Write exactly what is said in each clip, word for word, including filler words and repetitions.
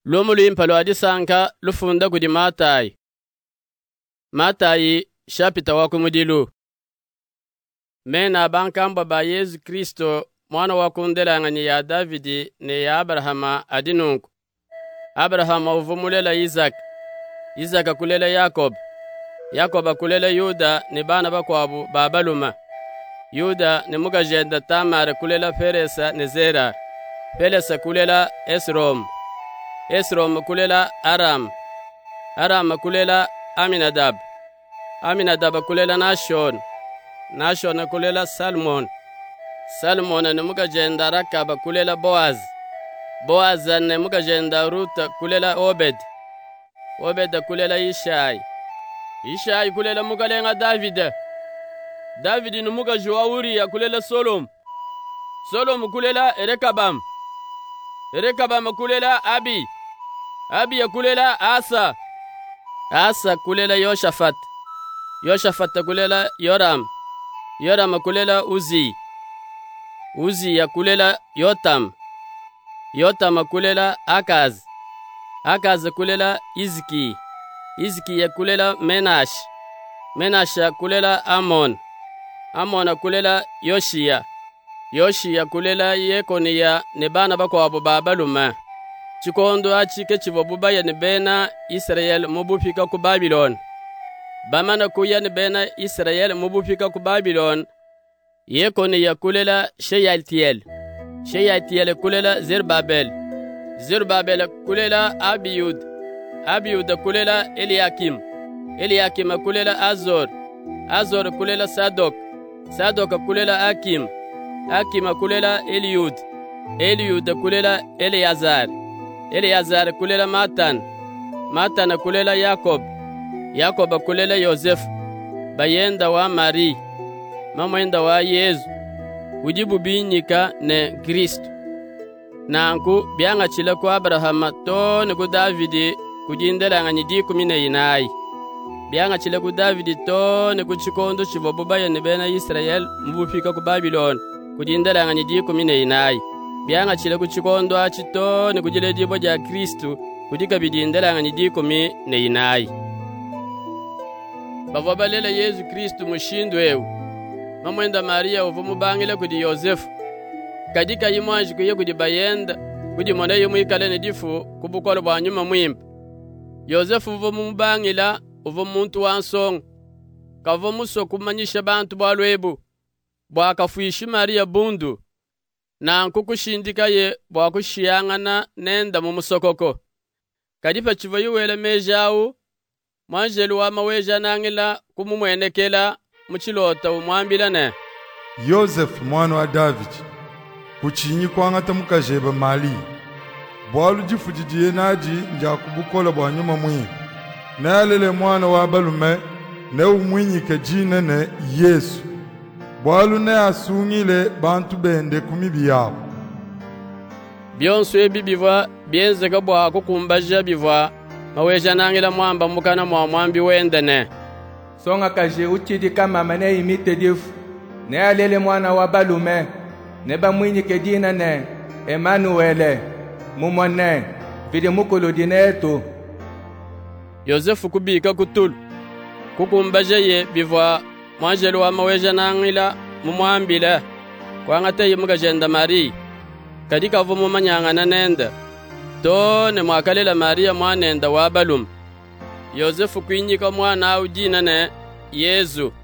Lomu limpalo adi sanka lufunda kudi Matayi. Matayi shapita wakumudilu. Mena bankamba ba Yesu Kristo mwana wakundela ngani ya Davidi ne ya Abrahama adinunku. Abrahama uvumulela Isaac. Isaac akulela Yakob. Yakob akulela Yuda ne bana bakwabu babaluma. Yuda ne mugajenda Tamar kulela Peresa ne Zera. Peresa kulela Esrom. Esrom kulela Aram. Aram kulela Aminadab. Aminadab kulela Nashon. Nashon kulela Salmon. Salmon ne mugajenda Rakab kulela Boaz. Boaz ne mugajenda Ruth kulela Obed. Obed kulela Ishai. Ishai kulela mugalenga David. David ne mugajwa Uriya kulela Solom. Solom kulela Rekabam. Rekabam kulela Abi. Abi kulela Asa. Asa kulela Yoshafat. Yoshafat kulela Yoram. Yoram kulela Uzi. Uzi ya kulela Yotam. Yotam kulela Akaz. Akaz kulela Izki. Izki ya kulela Menash. Menash kulela Amon. Amon kulela Yoshia. Yoshia kulela Yekoniya ne bana bakwabu babaluma. Chikondo achike chibobuba ya ne bena Israel mubufika ku Babylon. Bamana kuya ne bena Israel mubufika ku Babylon. Yekoniya kulela Sheyaltiel. Sheyaltiel kulela Zerbabel. Zerbabel kulela Abiyud. Abiyud kulela Eliakim. Eliakim kulela Azor. Azor kulela Sadok. Sadok kulela Akim. Akim kulela Eliud. Eliud kulela Eleazar. Eleazar kulela Matan. Matan kulela Yakob. Yakob kulela Yosef. Bayenda wa Mari. Mamwenda wa Yesu. Ujibu binyika ne Kristo. Nanku bianga chile ku Abrahama to ne ku Davidi kujindela ngani di kumine inai. Bianga chile ku Davidi to ne ku chikondo chibobuba ya ne bena Israel mbufika ku Babylon kujindela ngani di kumine inai. Bianga chile ku chikondo achito ne kujile dibo ja Kristo kudika bidindela ngani di kumine inai. Bavabalela Yesu Kristo mushindwewu. Mamwenda Maria uvumubangile kudi Yosefu. Kadika yimwanji kuye kudi bayenda kudi mwana yumwikale ne difu kubukolo bwa nyuma mwimba. Yosefu uvumubangila uvumuntu wansong. Kavumuso kumanyisha bantu balwebu. Bwa kafuishi Maria bundu. Na nkukushindika ye bwa kushiyangana nenda mumusokoko. Kadipa chivoyuwele mejawu. Mwanjelu wa maweja nangila kumumwenekela muchilota umwambila ne. Yosefu mwana wa David. Kuchinyi kwangata mukajeba mali. Bwalu jifujijiye naji nja kubukola bwa nyuma mwi. Nalele mwana wa balume ne umwinyike jine ne Yesu. Bwalu ne asungile bantu bende kumibi yao. Bionsu ebi bivwa bienzeka bwa kukumbaja bivwa maweja nangila mwamba mukana mwa mwambi wende ne. Songa kaje uchidi kama mane imite difu. Ne alele mwana wa balume. Ne ba mwinyike dina ne Emmanuel mumone vide mukolo dineto. Yosefu kubika kutulu kukumbaje ye bivwa mwanjelu wa maweja nangila mumwambila kwangate yimugajenda Maria kadika vumu manyangana nenda to ne mwakalela Maria mwanenda wa balum. Yosefu kwinyika mwana au dina ne Yesu.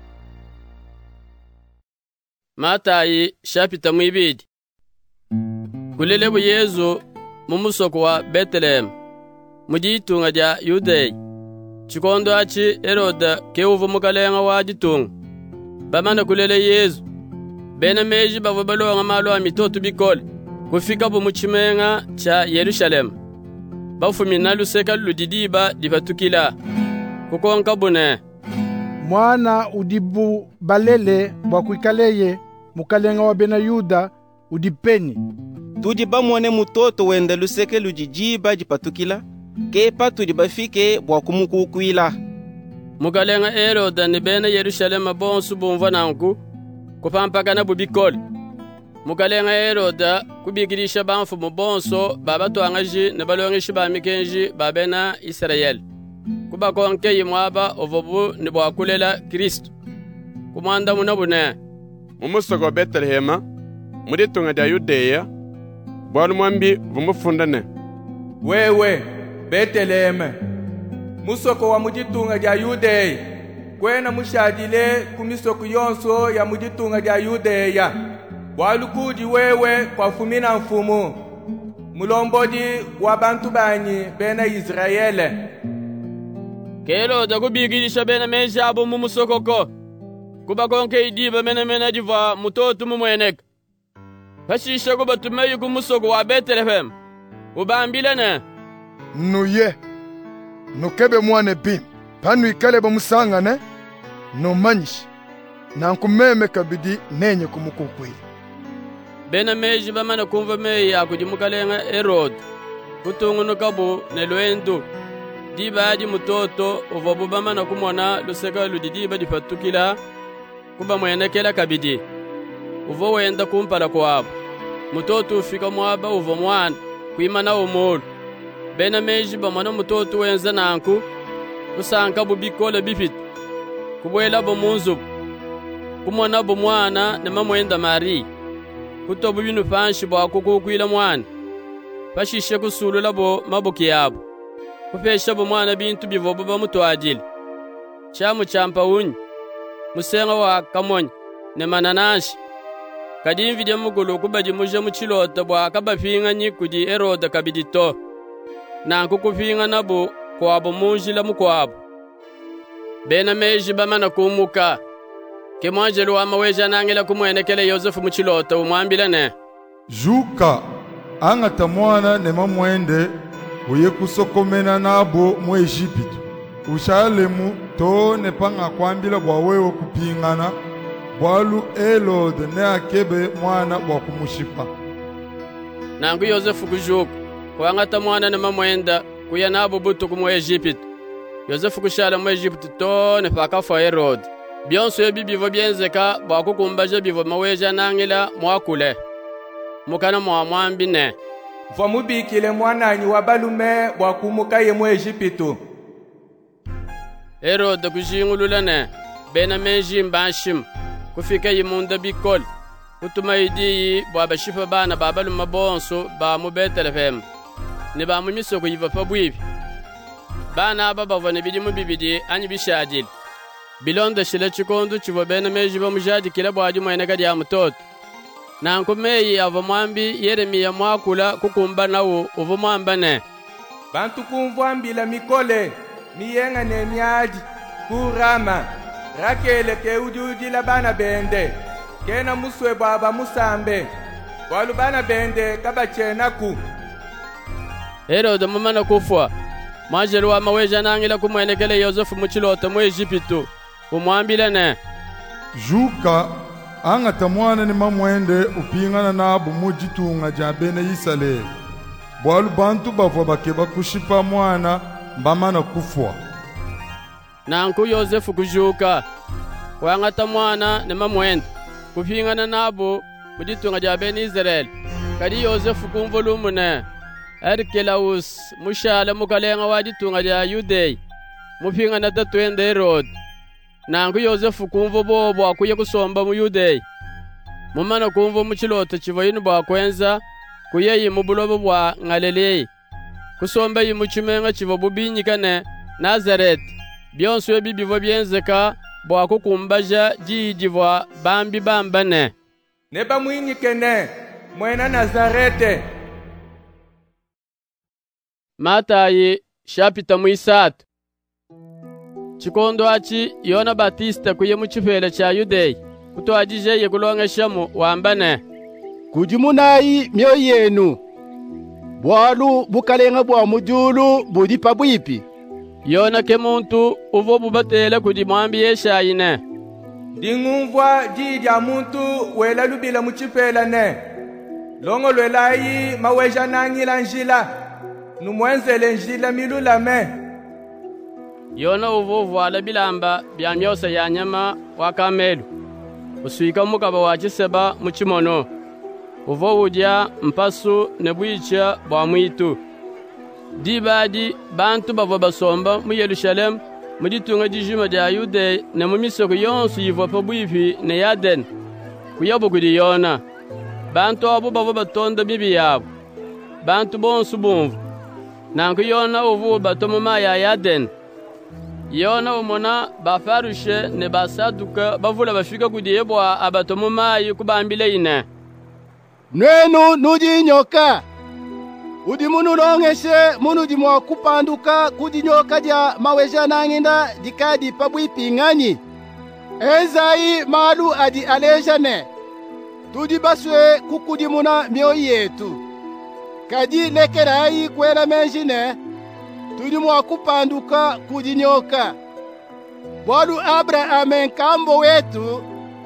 Matayi shapita mwibidi. Kulelebu Yesu mumusoko wa Bethlehem. Mujitunga ja Yudei. Chikondo achi Heroda keuvu mukalenga wa jitunga. Bamana kulele Yesu. Bene meji bavubalo malo amitotu bikole. Kufika bu muchimenga cha Yerusalem. Bafumina luseka ludidiba dibatukila. Kukonka bune. Mwana udibu balele bwakuikaleye mukalenga wa bena Yuda udipeni. Tudi bamwone mutoto wende luseke lujijiba jipatukila. Kepa tudi bafike bwakumukukuila. Mukalenga Heroda ni bena Yerusalem bonsu bumva nanku. Kupampaka na bubikole. mukalenga Heroda kubigirisha bamfumu bonso babatwangaji ne balongeshi bamikenji babena Israeli kuba konke yimwaba ovobu ni bwakulela Kristo kumanda munabune mumusoko Betlehema muri tunga dia Yudeya bwalu mwambi vumufundane wewe Betlehema musoko wa muditunga dia Yudeya kwena mushadile kumisoko yonso ya muditunga dia Yudeya bwalukudi wewe kwa fumina mfumu mulombodi wa bantu banyi bena Israeli Heroda kubigirisha bena menjabo mumusokoko kuba konke idiba mena mena diva mutoto mumweneka pashisha kuba tumeyi kumusoko wa Bethlehem ubambile ne nuye nukebe mwane bim panu ikale bamusangane no manyishi na nkumeme kabidi nenye kumukukwili bena meji bamana kumva meyi akujimukalenga Herod kutungunuka bu ne lwendo diba di mutoto uvobu bamana kumona luseka ludidiba dipatukila kuba mwenekela kabidi uvo wenda kumpala kwabo mutoto ufika mwaba uvo mwana kuimana umulu bena meji bamana mutoto wenza nanku kusanka bubikola bifit kubwela bo munzubu kumona bo mwana ne mamwenda Mari kutobu binu fanshi bwa kukukwila mwana pashishe kusulula bo mabuki yabo kupesha bo mwana bintu bivobo bamutwajile chamu champa unyi musenga wa kamonyi ne mananashi kadimvide mugulu kubaji muje muchilota bwa kabafinga nyi kudi Heroda kabidito nanku kufinga nabo kwabo munjila mukwabo bena meji bamana kumuka kemwanjelu wa maweja nangela kumwenekele Yosefu muchilota umwambile ne juka angata mwana ne mamwende uye kusokomena nabo mu Egypto ushalemu to ne panga kwambila bwa wewe kupingana bwalu Herode ne akebe mwana bwa kumushipa nangu Yosefu kujuka kwangata mwana ne mamwenda kuya nabo butu mu Egypto Yosefu kushala mu Egypto to ne pakafa Herode byonso ebibivo byenzeka bwa kukumbaje bivo maweja nangela mwakule mukana mwa mwambi ne Mva mubikile mwananyi wa balume bwa kumuka ye mu Egypto Herode kujingulula ne bena menji mbashim kufika yimunda bikol kutuma idiyi bwa bashifa bana babaluma bonso ba mu Bethlehem ne ba mu misoko yiva pabwibi bana baba vone bidi mu bibidi anyi bishadil bilondo shile chikondo chivo bena meji ba mujadi kila bwaji mwene kadi ya mutoto na nkumeyi ava mwambi Yeremia mwakula kukumba nawo uvu mwamba ne bantu kumvwambila mikole miyenga ne myadi kurama rakele ke ududila bana bende kena muswe baba musambe walu bana bende kabachena ku Herode mumana kufwa majelu wa maweja nangila kumwenekele Yosefu muchilota mu Egypto umwambile ne juka angata mwana ne mamwende upingana nabo mujitunga ja bene Israeli bwalu bantu bavo bakeba kushipa mwana mbamana kufwa nanku Yosefu kujuka kwangata mwana ne mamwende kupingana nabo mujitunga ja bene Israeli kadi Yosefu kumvolumu ne Archelaus mushala mukalenga wajitunga ja Yudeya mupingana tatwende Herode nangu Yosefu kumva bobo akuye kusomba mu Yudeya mumana kumva muchilota chivoyini bwa kwenza kuyeyi mubulobo bwa Ngalilei kusomba yi muchimenga chivo bubinyikane Nazareth byonso ebibivo byenzeka bwa kukumbaja jijivwa bambi bambane ne bamwinyikene mwena Nazarete Matayi shapita muisatu chikondo achi Yona Batista kuye muchifele cha Yudeya kutwajije ye kulongeshamu wambane kujimunayi myo yenu bwalu bukalenga bwa mujulu budi pabwipi Yona ke muntu uvo bubatele kudi mwambi yeshayine dingumvwa jidya muntu wela lubila muchifela ne longo lwelayi maweja nangila njila numwenzele njila milulame Yona uvovu ala bilamba bya myose ya nyama wa kamelu usuika mukaba wa chiseba muchimono uvo udya mpasu ne bwicha bwa mwitu. Dibadi bantu bavo basomba mu Yerusalem mu ditunga dijuma dia Yude ne mu misoko yonsu yivo pa bwipi ne Yaden kuyabu kudi yona. Bantu abo bavo batonda bibi yabo. Bantu bonsu bumvu. Nanku yona uvu batomu maya Yaden. Yona umona bafarushe ne basaduka bavula bafika kudi yebwa abatomu mayi kubambile ine. Nwenu nudi nyoka. Udi munu longeshe munu di mwa kupanduka kudi nyoka dia maweja nanginda dikadi pabwipi ngani. Ezai malu adi alejane. Tudi baswe kukudi muna mio yetu. Kadi lekerai kwela menjine. Tudi mwa kupanduka kudi nyoka. Bwalu Abraham kambo wetu.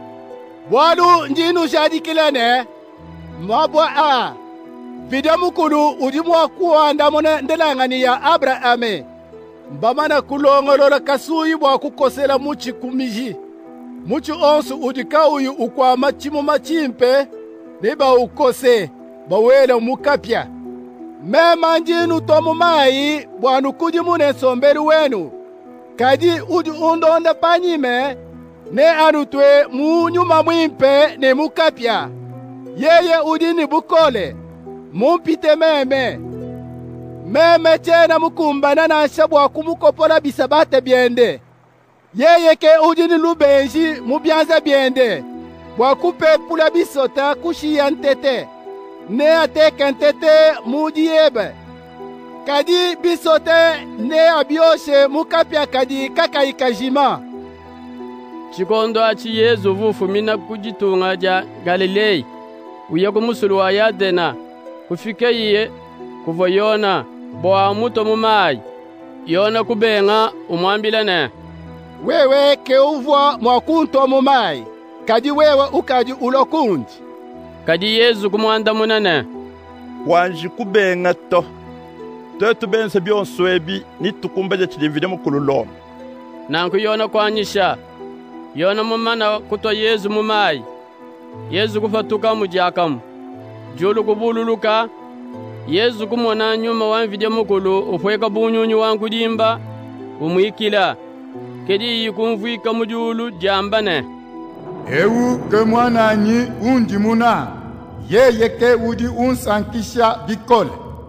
Bwalu njinu jadikilane. Mabwa a. Vidamukulu udimwa kuanda mona ndelangani ya Abrahame. Mbamana kulongolola kasuyi bwa kukosela muchi kumiji. Muchi onsu udika uyu ukwa machimu machimpe. Niba ukose. Bawele mukapya. Mema njinu tomu mai. Bwanu kujimune sombelu wenu. Kadi udi undonda panyime. Ne anutwe munyuma mwimpe ne mukapya. Yeye udini bukole. Mumpite meme. Meme chena mukumbana na shabwa kumukopola bisabate biende. Yeye ke udini lubenji mubyanza biende. Bwakupe pula bisota kushia ntete. Ne ateke ntete mudiebe. Kadi bisote ne abioshe mukapya kadi kaka ikajima. Chikondo achi Yezu vufu mina kujitunga ja Galilei. Uya kumusulu wa Yadena. Kufike iye kuvo Yona boa muto mumai. Yona kubenga umwambilane. Wewe ke uvwa mwakunto mumai. Kadi wewe ukadi ulokundi. Kadi Yezu kumwanda munane. Wanji kubenga to. Tetu bense bionswebi ni tukumbeje chidivide mukululo. Nanku Yona kwanyisha. Yona mumana kuto Yezu mumai. Yezu kufatuka mujakamu. Julu kubululuka. Yezu kumona nyuma wanvide mukulu upweka bunyunyu wangu dimba. Umwikila. Kedi yikumvwika mujulu jambane. Ewu ke mwananyi undi muna. Yeye ke udi unsankisha bikole.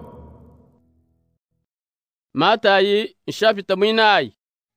Matayi nshapita mwinayi.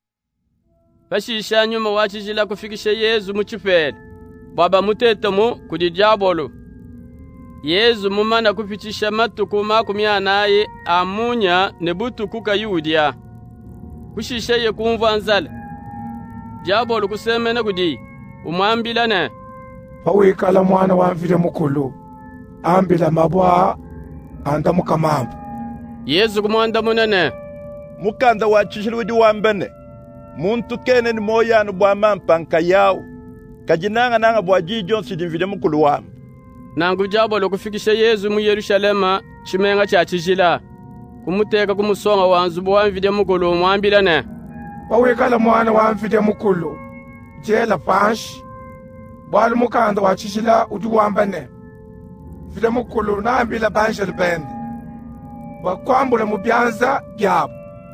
Fashisha nyuma wachijila kufikisha Yezu muchipele. Baba mutetamu kudi diabolo. Yezu mumana kupitisha matuku makumi anayi amunya nebutuku kayudya. Kushisha ye kumva nzala. Diabolo kusemena kudi umwambilane. Pawikala mwana wamvile mukulu. Ambila mabwa anda mukamambu. Yezu kumwanda munene. Mukanda wachishili widi wambene. Muntu kene ni moyanu bwa mampanka yao. Kajinanga nanga bwa jijonsi dimvile mukulu wambu. Nangu Diabolo kufikisha Yezu mu Yerusalema chimenga cha chijila. Kumuteka kumusonga wanzubu wamvide mukulu umwambilane. Pawikala mwana wamvide mukulu. Jela panshi. Bwalu mukanda wachishila udi wambane. Vile mukulu na ambila banjel bende. Bakwambule mubyanza byabo.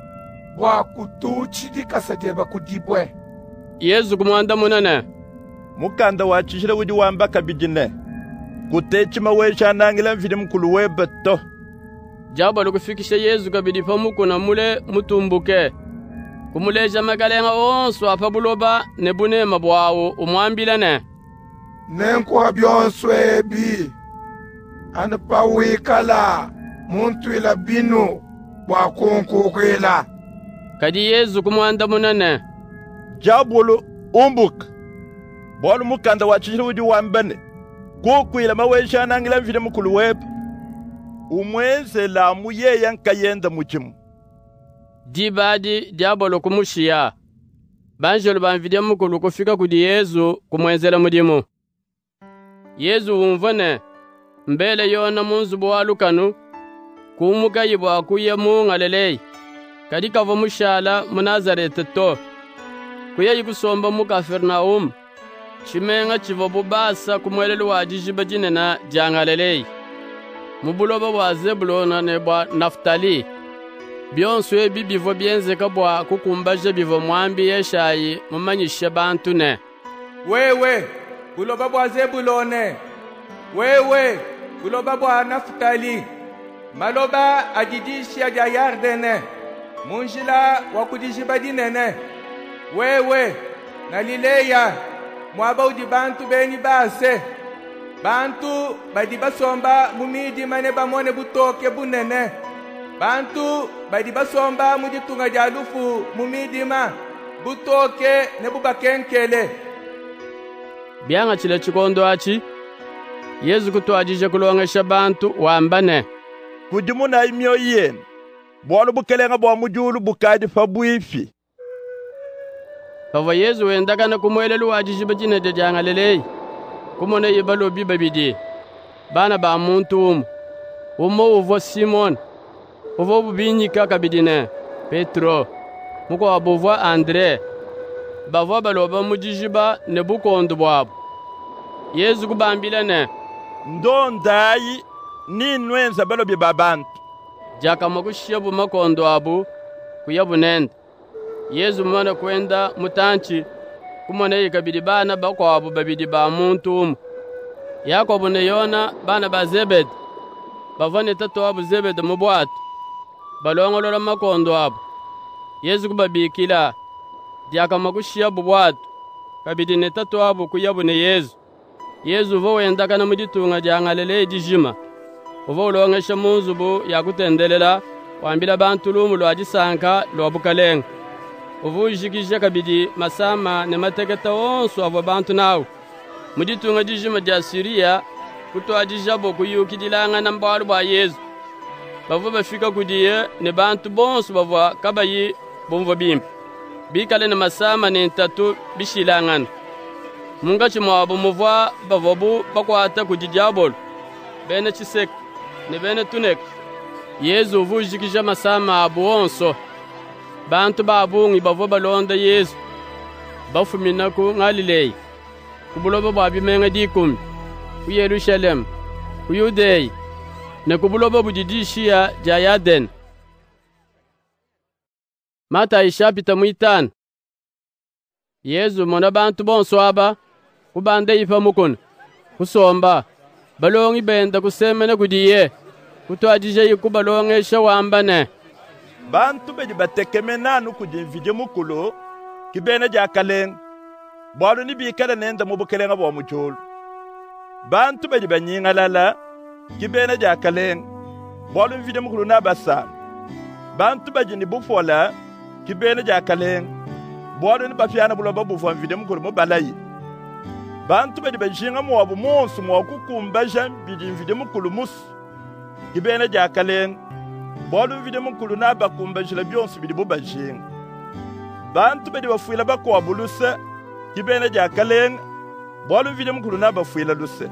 Bwakutuchi dikasadeba kudibwe. Yezu kumwanda munene. Mukanda wachishila udi wamba kabijine. Kutechima wesha nangila mvide mukulu webeto. Diabolo kufikisha Yezu kabidi pamukuna mule mutumbuke. Kumuleja magalenga onsu apabuloba nebunema bwawo umwambilane. Nenkuwa byonswe bi. Anapawikala muntu ila binu bwakunkukwila. Kadi Yezu kumwanda munene. Diabolo umbuka. Bolu mukanda wachishila udi wambane. Kukwila mawesha nangila mvide mukulu wepa. Umweze la muye yankayenda muchimu. Dibadi Diabolo kumushiya. Banjolo banvide mukulu kufika kudi Yezu kumwenzela mudimu. Yezu umvane. Mbele Yona munzubu walukanu. Kumuka yibwa kuye mungalelei. Kadi kava mushala mu Nazareth to. Kuya yikusomba mu Kapernaum. chimenga chivo bubasa kumwelelu wa jijiba jinena jangalelei. Mubuloba wa Zebulona ne bwa Naftali. Byonswe bibivo byenzeka bwa kukumbaje bivo mwambi yeshayi mumanyishe bantu ne. Wewe, buloba bwa Zebulone. Wewe, buloba bwa Naftali. Maloba ajidishi aja Yardene. Munjila wakudijiba dinene. Wewe, nalileya. Mwaba udi bantu beni base. Bantu badi basomba mumidi mane bamone butoke bunene. Bantu badi basomba muditunga jalufu mumidima butoke ne bubakenkele. Byanga chile chikondo achi Yesu kutwajije kulongesha bantu wambane. Kujimuna imyo yen. Bwalo bukelenga bwa mujulu bukadi fabwifi. Pava Yesu wendaga na kumwelelu wajijiba jine de jangalelei. Kumone yibalo bibabidi. Bana ba muntu umu. Umo uvo Simon. Uvo bubinyika kabidine. Petro. Muko abuvwa Andre. Bavwa baloba mujijiba ne bukondu bwabo. Yesu kubambile ne. Ndondayi ni nwenza balobi babantu. Jaka makushiyabu makondo abu kuyabu nende. Yesu mwana kwenda mutanchi kumone yikabidi bana bakwa abu babidi ba muntu umu. Yakobo ne Yona bana ba Zebedi. Bavane tatu abu Zebedi mubwatu. Balongolola makondo abu. Yesu kubabikila. Jaka makushiyabu bwatu. Kabidi ne tatu abu kuyabu ne Yesu. Yesu vo wendaka na muditunga jangalele dijima. Uvo ulongesha munzubu ya kutendelela wambila bantu lumu lwa jisanka lwa bukalenga. Uvo ujikisha kabidi masama ne mateketa onsu avo bantu nao. Muditunga dijima ja Siria kutoa dijabo kuyukidilanga na mbalu bwa Yesu. Bavo bafika kudiye ne bantu bonsu bavo kabayi bomvo bimpi. Bikale ne masama ne tatu bishilangana. Munga chimwabo muvwa bavobu bakwata kujijabolo. Bene chisek ne bene tunek. Yesu vujikisha masama abu onso. Bantu babungi bavo balonda Yesu. Bafumina ku ngalilei. Kubuloba babimenga dikumi. Ku Yerusalem. Ku Yudei. Ne kubuloba bujidishia jayaden. Mata ishapita muitani. Yesu mona bantu bonso aba. Kubande ifa mukun. Kusomba. Balongi benda kusemene kudiye. Kutwajije yiku balonge shawambane. Bantu beji batekemenanu kudimvije mukulu. Kibene jakaleng. Bwalu ni bikala nenda mubukelenga bwa mujulu. Bantu beji banyingalala. Kibene jakaleng. Bwalu mvide mukulu nabasa. Bantu beji ni bufola. Kibene jakaleng. Bwalu ni bafiana buloba bufwa mvide mukulu mubalayi. Bantu bedi bajinga mwabu monsu mwakukumba jambidi mvide mukulu musu. Kibene jakaleng. Bwalu mvide mukulu naba kumba jila bionsu bidi bubajinga. Bantu bedi wafuila bako wabuluse. Kibene jakaleng. Bwalu mvide mukulu naba fuila luse.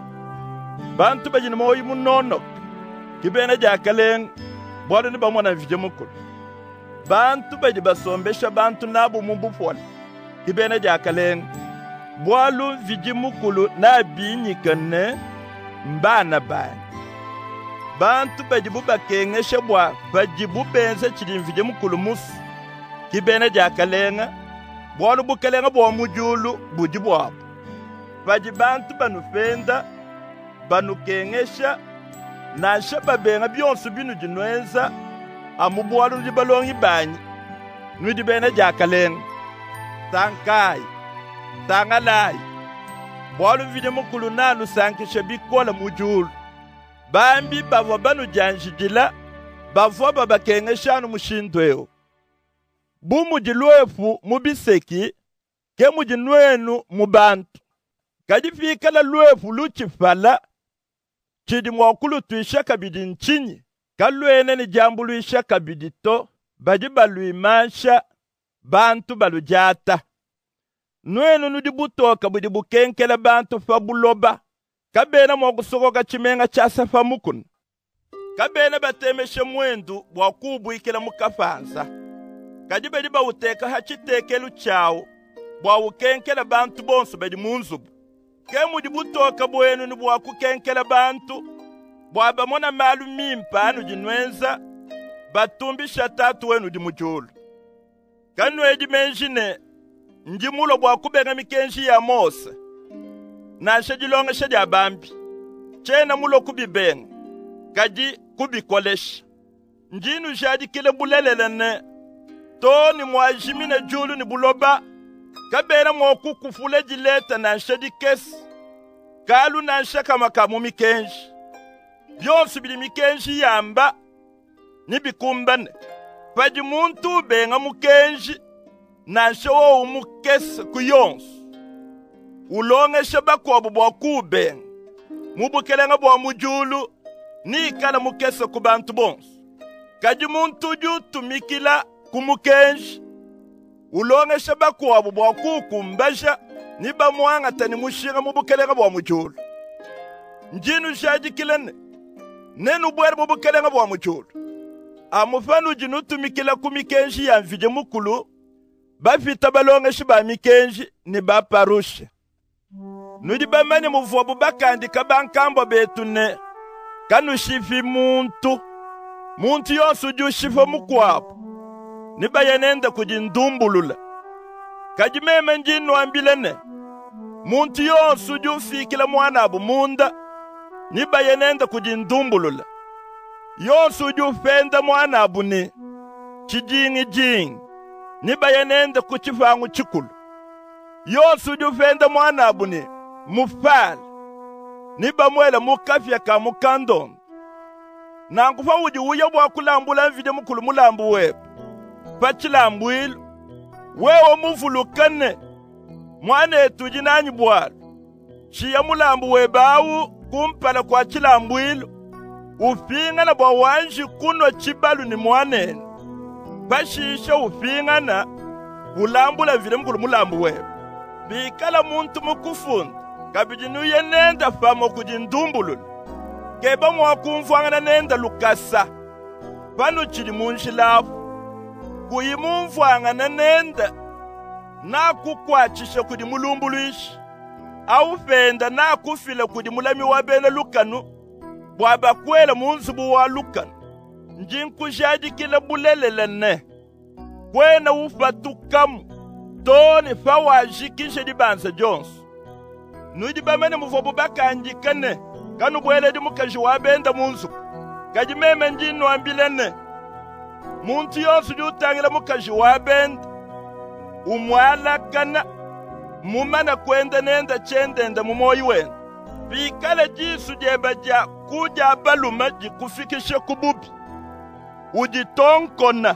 Bantu bedi mwoyi munonok. Kibene jakaleng. Bwalu niba mwana mvide mukulu. Bantu bedi basombesha bantu nabu mumbufuala. Kibene jakaleng. Bwalu viji mukulu na binyikane mbana bani. Bantu bajibu bakengeshe bwa bajibu benze chidi viji mukulu musu. Kibene jakalenga. Bwalu bukalenga bwa mujulu bujibu wapu. Bajibantu banufenda banukengesha na shaba benga bionsu binu jinwenza amu bwalu njibalongi banyi. Nwidi bene jakalenga. Tankai. Tangalai. Bwalu vide mukulu nanu sankisha bikola mujulu. Bambi bavwa banu janjidila. Bavwa baba kengeshanu mushindweo. Bu mujiluefu mubiseki. Ke mujinwenu mubantu. Kajifika la luefu luchifala. Chidi mwakulu tuisha kabidi nchinyi. Kaluene ni jambu luisha kabidi to. Baji balu imansha. Bantu balu jata. Nwenu nudi butoka budi bukenkele bantu fabuloba. Kabena mwakusoko kachimenga chasa famukun. Kabena batemeshe mwendu bwakubu ikela mukafansa. Kajibedi ba uteka hachitekelu chao. Bwa ukenkele bantu bonsu bedi munzubu. ke mudi butoka bwenu ni bwa kukenkela bantu bwa bamona malu mimpa nu jinwenza batumbisha tatu wenu di mujulu kanu edi menjine njimulo bwa kubenga mikenji ya Mose na shedilonga shedi abambi chena mulo kubibenga kaji kubikolesha njinu jadi kile bulelelene toni mwajimine julu ni buloba kabera mwoku kufule jileta na shedi kesi kalu na shaka makamu mikenji byonsi bili mikenji yamba nibikumbane paji muntu benga mukenji na shawo umukesi kuyonsu ulonge shaba kwa bubwa kubenga mubukelenga bwa mujulu ni kala mukese kubantu bonsu kaji muntu ju tumikila kumukenji ulonge shaba kwa bubwa kukumbasha ni bamwanga tani mushira mubukelenga bwa mujulu njinu shaji kilene nenu bwere mubukelenga bwa mujulu amufanu jinu tumikila kumikenji ya mvije mukulu bafita balonge shiba mikenji ni baparushe nudi bamani muvobu bakandika bankambo betune kanu shifi muntu muntu yonsu ju shifo mukwapo niba yenenda kujindumbulula kajimeme njinu ambilene muntu yonsu ju fikila mwana abu munda niba yenenda kujindumbulula yonsu ju fenda mwana abu ni chijingi jingi niba yenenda kuchifangu chikulu yonsu ju fenda mwana abu ni mufala niba mwela mukafya ka mukandon na ngufa uji uya bwa kulambula mvide mukulu mulambu webu pachilambu ilu wewo muvulukane mwana etuji nanyi bwala shiya mulambu webawu kumpala kwa chilambu ilu ufingana bwa wanji kuno chibalu ni mwanene pashisha ufingana ulambula mvide mukulu mulambu webu bikala muntu mukufunda kabijinu yenenda famo kujindumbulula keba mwakumfwangana nenda lukasa pano chili munjilafu kuyimumfwangana nenda na kukwachisha kudi mulumbuluishi au fenda na kufila kudi mulami wabene lukanu bwaba kwela munzubu wa lukanu njinkujaji kila bulelelene kwena ufatukamu toni fawajikishe dibanza jonsu nudi bamene muvobu bakanjikane kanu bwele di mukaji wabenda munzuku kaji meme njinu ambilene muntu yonsu di utangila mukaji wabenda umwala kana mumana kwenda nenda chendenda mumoyi wenda bikala jisu jeba ja kuja baluma jikufikishe kububi ujitonkona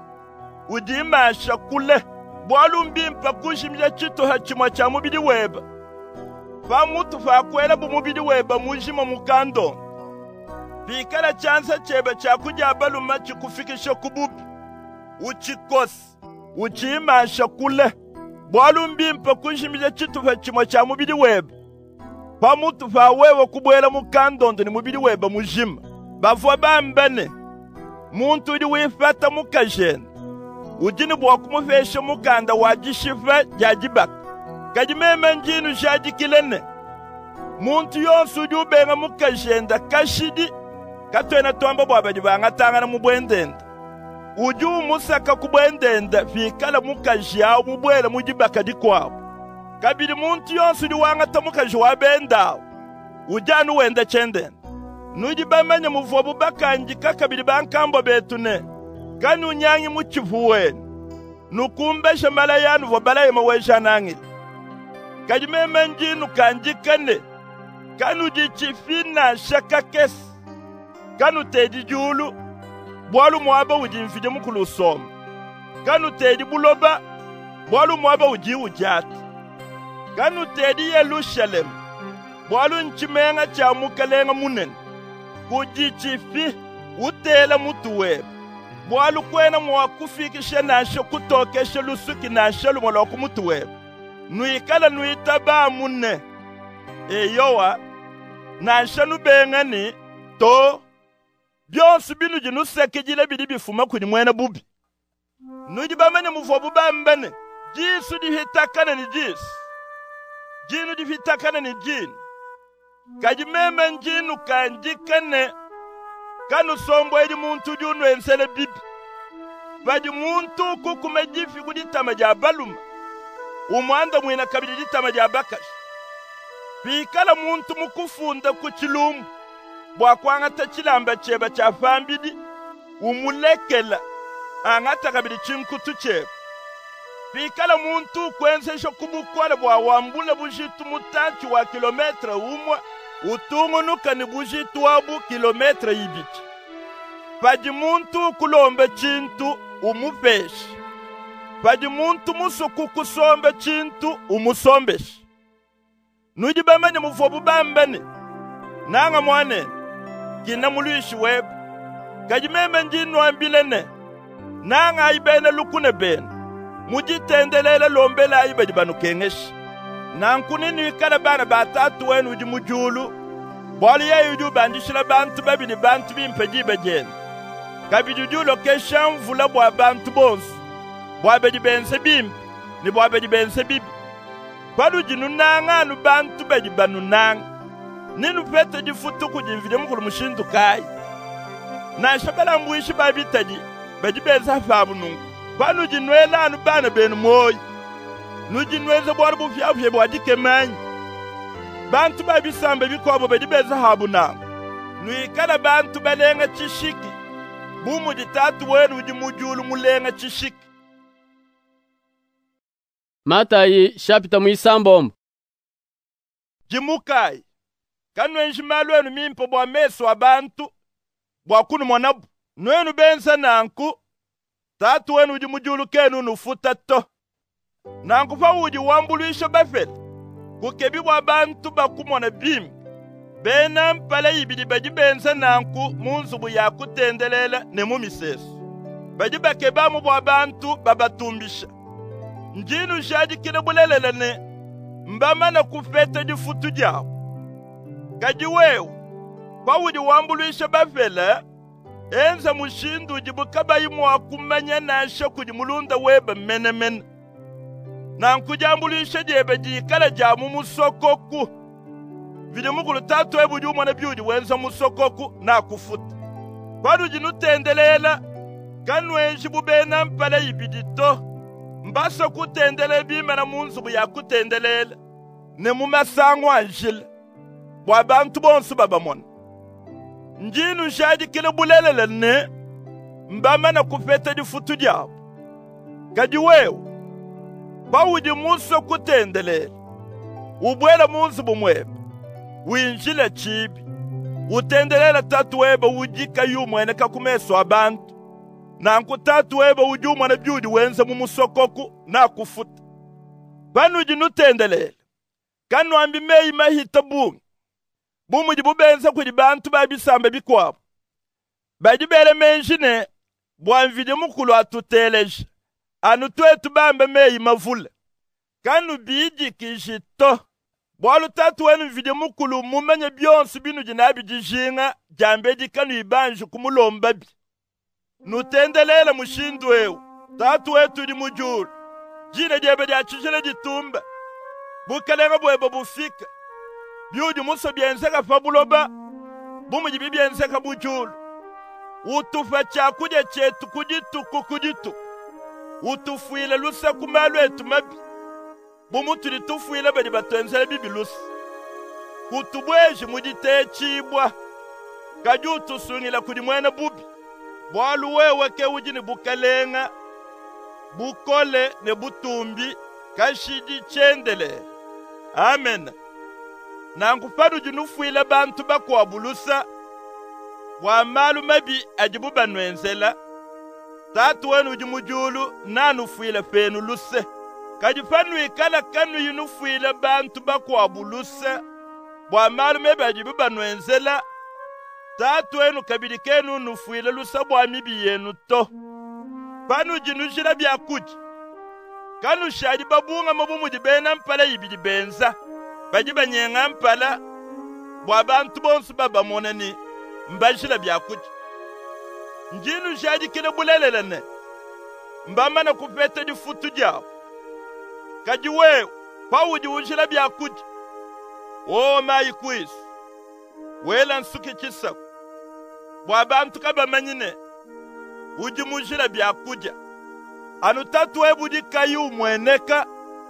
ujimasha kule bwalu mbimpa kushimja chito hachimwa cha mubidi weba fa mutu fa kwela bu mubidi weba mujima mukando bikala chansa cheba cha kuja baluma chikufikisha kububi uchikosi uchimasha kule bwalu mbimpa kushimja chito hachimwa cha mubidi weba fa mutu fa wewe kubwela mukando ni mubidi weba mujima bafwa bambane muntu di wifata mukajene ujini bwa kumufeshe mukanda wajishifa jajibaka kajimeme njinu jajikilene muntu yonsu jubenga mukajenda kashidi katwena tomba bwaba jibanga tangana mubwendenda uju musaka kubwendenda fikala mukajia mubwela mujibaka dikwabo kabili muntu yonsu juwanga tamukaji wabenda ujanu wenda chendenda nuji bamanya muvobu bakanjika kabili bankambo betune kanu nyanyi muchivuweni nukumbesha mala yanu vobala yema wejanangili kajimeme njinu kanjikane kanu jichifina shaka kesi kanu tedi julu bwalu mwaba ujimfide mukulu usoma kanu tedi buloba bwalu mwaba uji ujati kanu tedi Yerusalem bwalu nchimenga cha mukalenga munene kujichifi utela mutu weba bwalu kwena mwakufikishe nasho kutokeshe lusuki nasho lumoloku mutu weba nuikala nuitaba munne eyowa nasho nubengani to byonsi binu jinu sekejile bidi bifuma kuni mwena bubi nuji bamene muvobu bambane jisu di hitakane ni jisu jinu difitakane ni jinu kaji meme njinu kanjikane kanu sombo edi muntu junu ensele bibi baji muntu kukume jifi kuditama ja baluma umwanda mwina kabili ditama ja bakashi pikala muntu mukufunda kuchilumbu bwa kwangata chilamba cheba cha fambidi umulekela angata kabili chimkutu cheba pikala muntu kwensesho kubukwala bwa wambula bujitu mutanchi wa kilometra umwa utungunuka ni bujitu wabu kilometra ibichi paji muntu kulombe chintu umufeshi paji muntu musuku kusombe chintu umusombeshi nuji bamanye mufobu bambane nanga mwane kina muluishi webu kaji meme njinu ambilene nanga aibene lukune bene mujitendelela lombela aiba jibanu kengeshi nankunini ikala bana batatu wenu uji mujulu bwali ya yuju bandishila bantu babidi bantu bimpejibe jene kabijuju location vula bwa bantu bonsu bwa beji bense bimpe ni bwa beji bense bibi padu jinu nanga anu bantu beji banu nanga ninu pete jifutu kujimvide mkulu mushindu kai na shabala mbuishi babitaji beji bense hafabu nungu panu jinwela anu bana benu moyi nujinweze bwari bufyafye bwajike manyi bantu babisambe bikobo beji bense habu nanga nuikala bantu balenga chishiki bumu ditatu wenu uji mujulu mulenga chishiki. Matayi chapita muisambombo. Jimukai kanwenji malwenu mimpo bwa meso abantu bwa kunu mwanabu nwenu bensa nanku tatu wenu uji mujulu kenu nufuta to nanku fa uji wambuluisho bafele kukebi bwa bantu bakumwana bimi bena mpala ibidi baji bensa nanku munzubu ya kutendelela ne mumisesu baji bakeba mu bwa bantu babatumbisha njinu shaji kile bulelela ne mbama na kufeta jifutu jao kaji wewe kwa uji wambuluisha bafela enza mushindu jibukaba imu wakumanya na asha kujimulunda weba mene mene nanku jambulisha jebe jikala jamu musokoku vide mukulu tatu ebu juma na biuji wenza musokoku na kufuta kwadu jinutendelela kanwenji bubena mpala ibidito mbasa kutendele bima na munzubu ya kutendelela ne mumasangu anjile bwa bantu bonsu babamona njinu shaji kile bulelele ne mbama na kufeta jifutu jabo kaji wewe kwa uji muso kutendelela ubwela munzubu mweba winjile chibi utendelela tatu weba ujika yumwene kakumeso abantu nanku tatu weba ujumwa na byudi wenza mumusokoku na kufuta banu jinutendelela kanu ambi meyi mahita bungi bumu jibubenza kuli bantu babisambe bikwabo bajibele menjine bwanvide mukulu atuteleje anu twetu bambe meyi mavule kanu biji kishito bwalu tatu wenu vide mukulu mumenye byonsu binu jinabi jijinga jambe jikanu ibanju kumulomba bi nutendelela mushindu wewe tatu wetu di mujulu jine jebe dia chijele jitumba bukalenga bwebo bufika byuji muso byenseka fabuloba bumu jibi byenseka mujulu utufa chakuja chetu kujitu kukujitu utufuile lusa kumalu etu mabi bumu tuli tufuile badi batwenzele bibilusi kutubweji mujite chibwa kaju tusungila kudi mwene bubi bwalu wewe ke uji ni bukalenga bukole ne butumbi kashiji chendele amen nankufadu jinufuile bantu bakwa bulusa wa malu mabi ajibu banwenzela tatu wenu uji mujulu nanu fuile fenu luse kajifanu ikala kanu yunufuile bantu bakwa bulusa bwa malu mabi ajibu banwenzela tatu wenu kabili kenu nufuile lusa bwa mibi yenu to panu jinujira bya kuji kanu shaji babunga mabumu jibena mpala ibidi benza bajiba nyenga mpala bwa bantu bonsu baba monani mbashila bya kuji njinu shaji kile bulelele ne mbama na kufeta di futu jao kaji wewe pa udi ujila byakuja o mayi kwisu wela nsuki chisaku bwa bantu kabamanyine udi mujila byakuja anu tatuwe budi kayu mweneka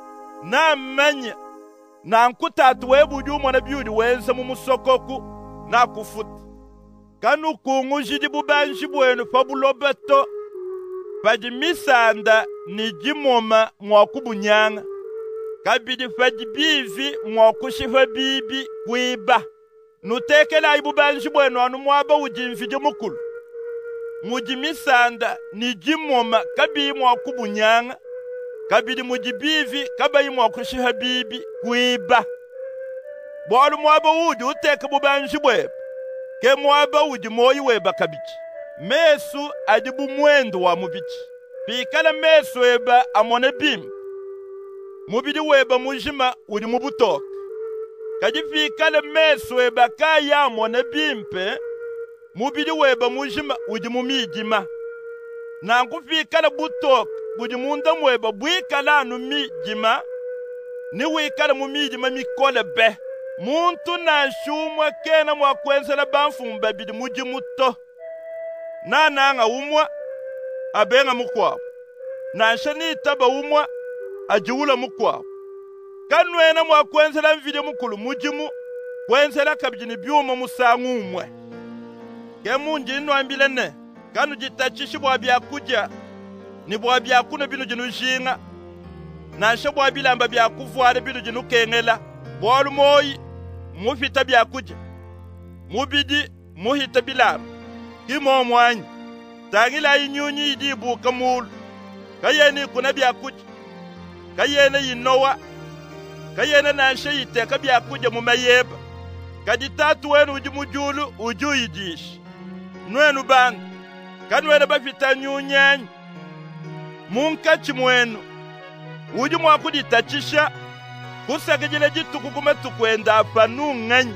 na manya na nkutatu webudi umwana byudi wenza mu musokoku na kufuta kanu kungujidi bubanji bwenu pabulobeto padi misanda ni jimoma mwakubunyanga kabidi padi bivi mwakushifa bibi kwiba nutekela ibubanji bwenu anu mwaba ujimfidi mukulu muji misanda ni jimoma kabi mwakubunyanga kabidi muji bivi kabayi mwakushifa bibi kwiba bwalu mwaba udi uteka bubanji bwenu ke mwaba udi moyi weba kabichi mesu adibu mwendo wa mubichi pikala mesu weba amone bim mubidi weba mujima udi mubutoka kadi pikala mesu weba kaya amone bimpe mubidi weba mujima udi mumijima nangu pikala butoka budi munda mweba bwikala anu mijima ni wikala mumijima mikole be muntu na shumwa kena mwa kwenzela banfumba bidi muji muto na nanga umwa abenga mukwao na shani taba umwa ajiwula mukwao kanwena mwa kwenzela mvide mukulu mujimu kwenzela kabijini byuma musangu umwe ke munji ino ambile ne kanu jitachishi bwa byakuja ni bwa byakuno binu jinu jinga na she bwa bilamba byakuvwale binu jinu kengela bwalu moyi mufita byakuja mubidi muhita bilamba kimo mwanyi tangila inyunyi idibu kamulu kayeni kuna byakuja kayene yinowa kayene nanshe yiteka byakuja mumayeba kadi tatu wenu uji mujulu uju yidishi nwenu banga kanwene bafita nyunyanyi munkachi mwenu uji mwakuditachisha kusakejele jituku kumetukwenda apa nung'anyi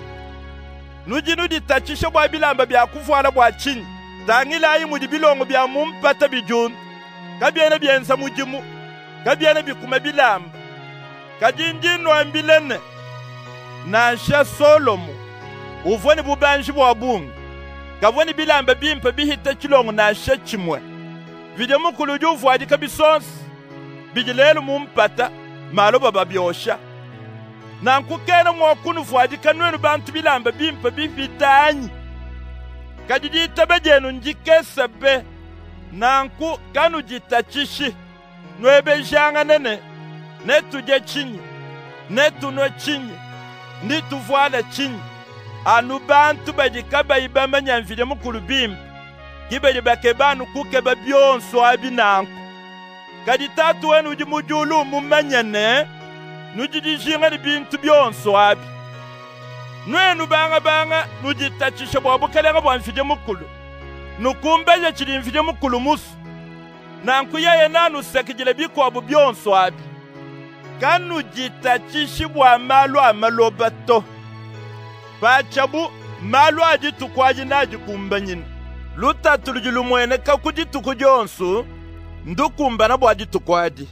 nujinu ditachisha bwa bilamba byakuvwala bwa chini tangila ayi mudi bilongo bya mumpata bijundu kabyene byensa mujimu kabyene bikume bilamba kadinjinu ambilene nansha Solomo uvoni bubanji bwa bunga kavoni bilamba bimpe bihita chilongo nansha chimwe vide mukulu juvwadi kabisonsi bijilelu mumpata maloba babyosha nanku kena mwakunu vwadi kanwenu bantu bilamba bimpe bifitanyi kadidi tabejenu njikesa be nanku kanu jitachishi nwebe janga nene netuje chinyi netunwe chinyi nituvwala chinyi anu bantu bajikaba ibamba nyamvide mukulu bimpe kibeli bakebanu kukeba byonso abi nanku kadi tatu wenu uji mujulu mumanyane nujidishinga ni bintu byonso abi nwenu banga banga nujitachisha bwa bukalenga bwa mfide mukulu nukumbeje chili mfide mukulu musu nanku yeye nanu sekijile bikwabu byonso abi kanu jitachishi bwa malu amalobato pachabu malu ajitukwaji naji kumbanyina lutatulujilu mwene kakujituku jonsu ndukumbana bwa jitukwadi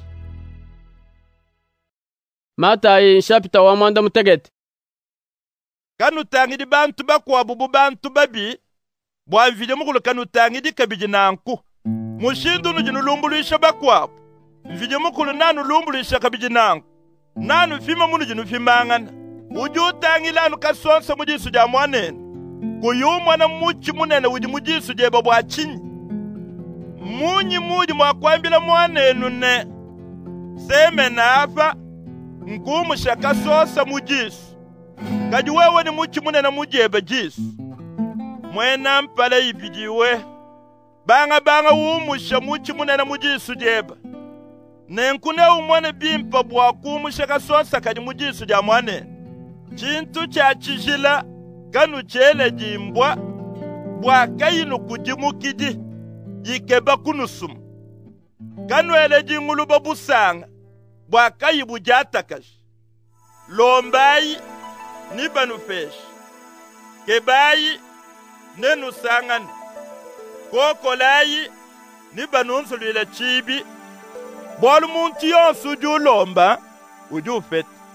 Matayi chapter wa mwanda mutegete kanu tangidi bantu bakwabu bu bantu babi bwa mvide mukulu kanu tangidi kabiji nanku mushindu nujinu lumbulisha bakwabu mvide mukulu nanu lumbulisha kabiji nanku nanu fima munu jinu fimangana uju tangilanu kasonsa mujisu ja mwanene kuyumwana muchi munene uji mujisu jeba bwa chinyi munyi muji mwakwambila mwanenu ne seme nafa nkumu shaka sosa mujisu kaji wewe ni muchi munene mujeba jisu mwena mpala ibidiwe banga banga umusha muchi munene mujisu jeba nenkune umwane bimpa bwa kumusha sosa kaji mujisu ja mwanene chintu cha chijila kanu chele jimbwa bwa kayinu kujimukidi yikeba kunusumu kanu ele jingulu babusanga bwa kayibu jatakash lombayi ni banufesh kebayi nenu sangani kokolayi ni banunsulile chibi bolu muntu yonsu uju lomba uju feti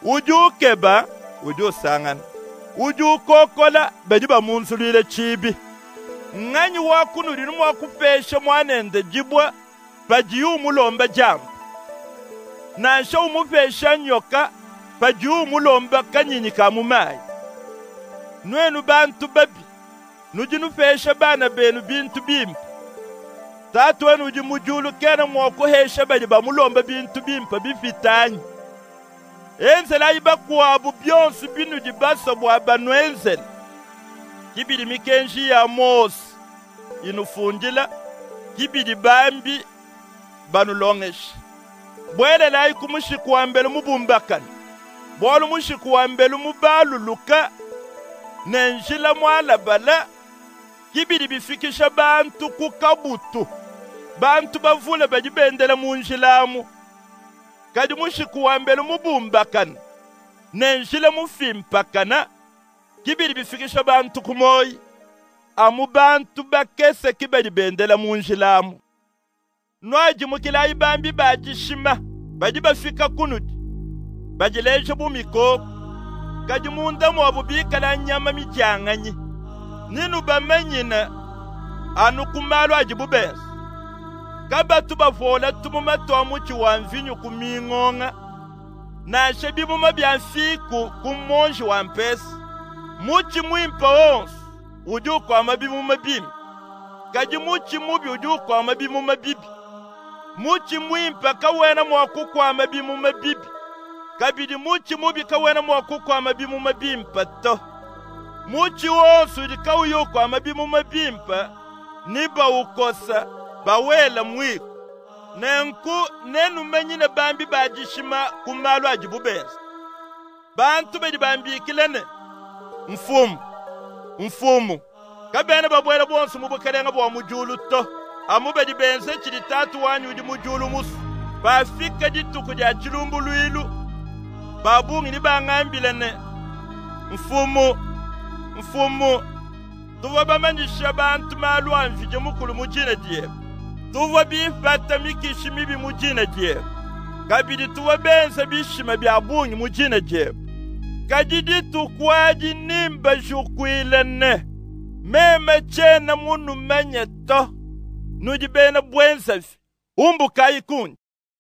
uju keba uju sangana uju kokola bedi ba munsulile chibi ng'anyi wakunu linu mwakupesha mwanende jibwa paji umulomba jambo nansha umupesha nyoka paji umulomba kanyinyi ka mumayi nwenu bantu babi nujinu fesha bana benu bintu bimpa tatu wenu uji mujulu kena mwakuhesha badi bamulomba bintu bimpa bifitanyi enzela iba kuwabu byonsu binu jibasa bwabanu enzela kibidi mikenji ya mosi inufundila kibidi bambi banu longeshi bwele lai kumushiku wambelu mubumbakani bwolu mushiku wambelu mubalu luka nenjila mwala bala kibidi bifikisha bantu kukabutu bantu bavule bajibendela munjilamu kadi mushiku wambelu mubumbakani nenjila mufimpakana kibidi bifikisha bantu kumoyi amu bantu bakese kibadi bendela munjilamu nwaji mukilayi bambi bajishima baji bafika kunuti bajileje bumikoko kadi munda mwabubika na nyama mijang'anyi ninu bamenyina anu kumalu ajibubensi kabatu bavola tumuma tomuchi wamvinyu kuming'ong'a nashe bimuma byanfiku kumonji wampesi muchi mwimpa wonsu uju kwama bimuma bimi kadi muchi mubi uju kwama bimuma bibi muchi mwimpa kawena mwaku kwama bimuma bibi kabidi muchi mubi kawena mwaku kwama bimuma bimpa to muchi wonsu di kawuyo kwama bimuma bimpa niba ukosa bawela mwiku nenku nenu menyine bambi bajishima kumalu ajibubensi bantu bedi bambi ikilene mfumu mfumu kabene babwela bonsu mubukelenga bwa mujulu to amubedi bense chili tatu wanyu udi mujulu musu bafika dituku dia chilumbu luilu babungi ni bang'ambilene mfumu mfumu tuwa bamanyisha bantu malu anfije mukulu mujine diye tuwa bifata mikishi mibi mujine diye kabidi tuwa bense bishima biabungi mujine diye kajidi tukwaji nimba jukwilene meme chena munu menye to nujibena bwensafi umbu kayikunyi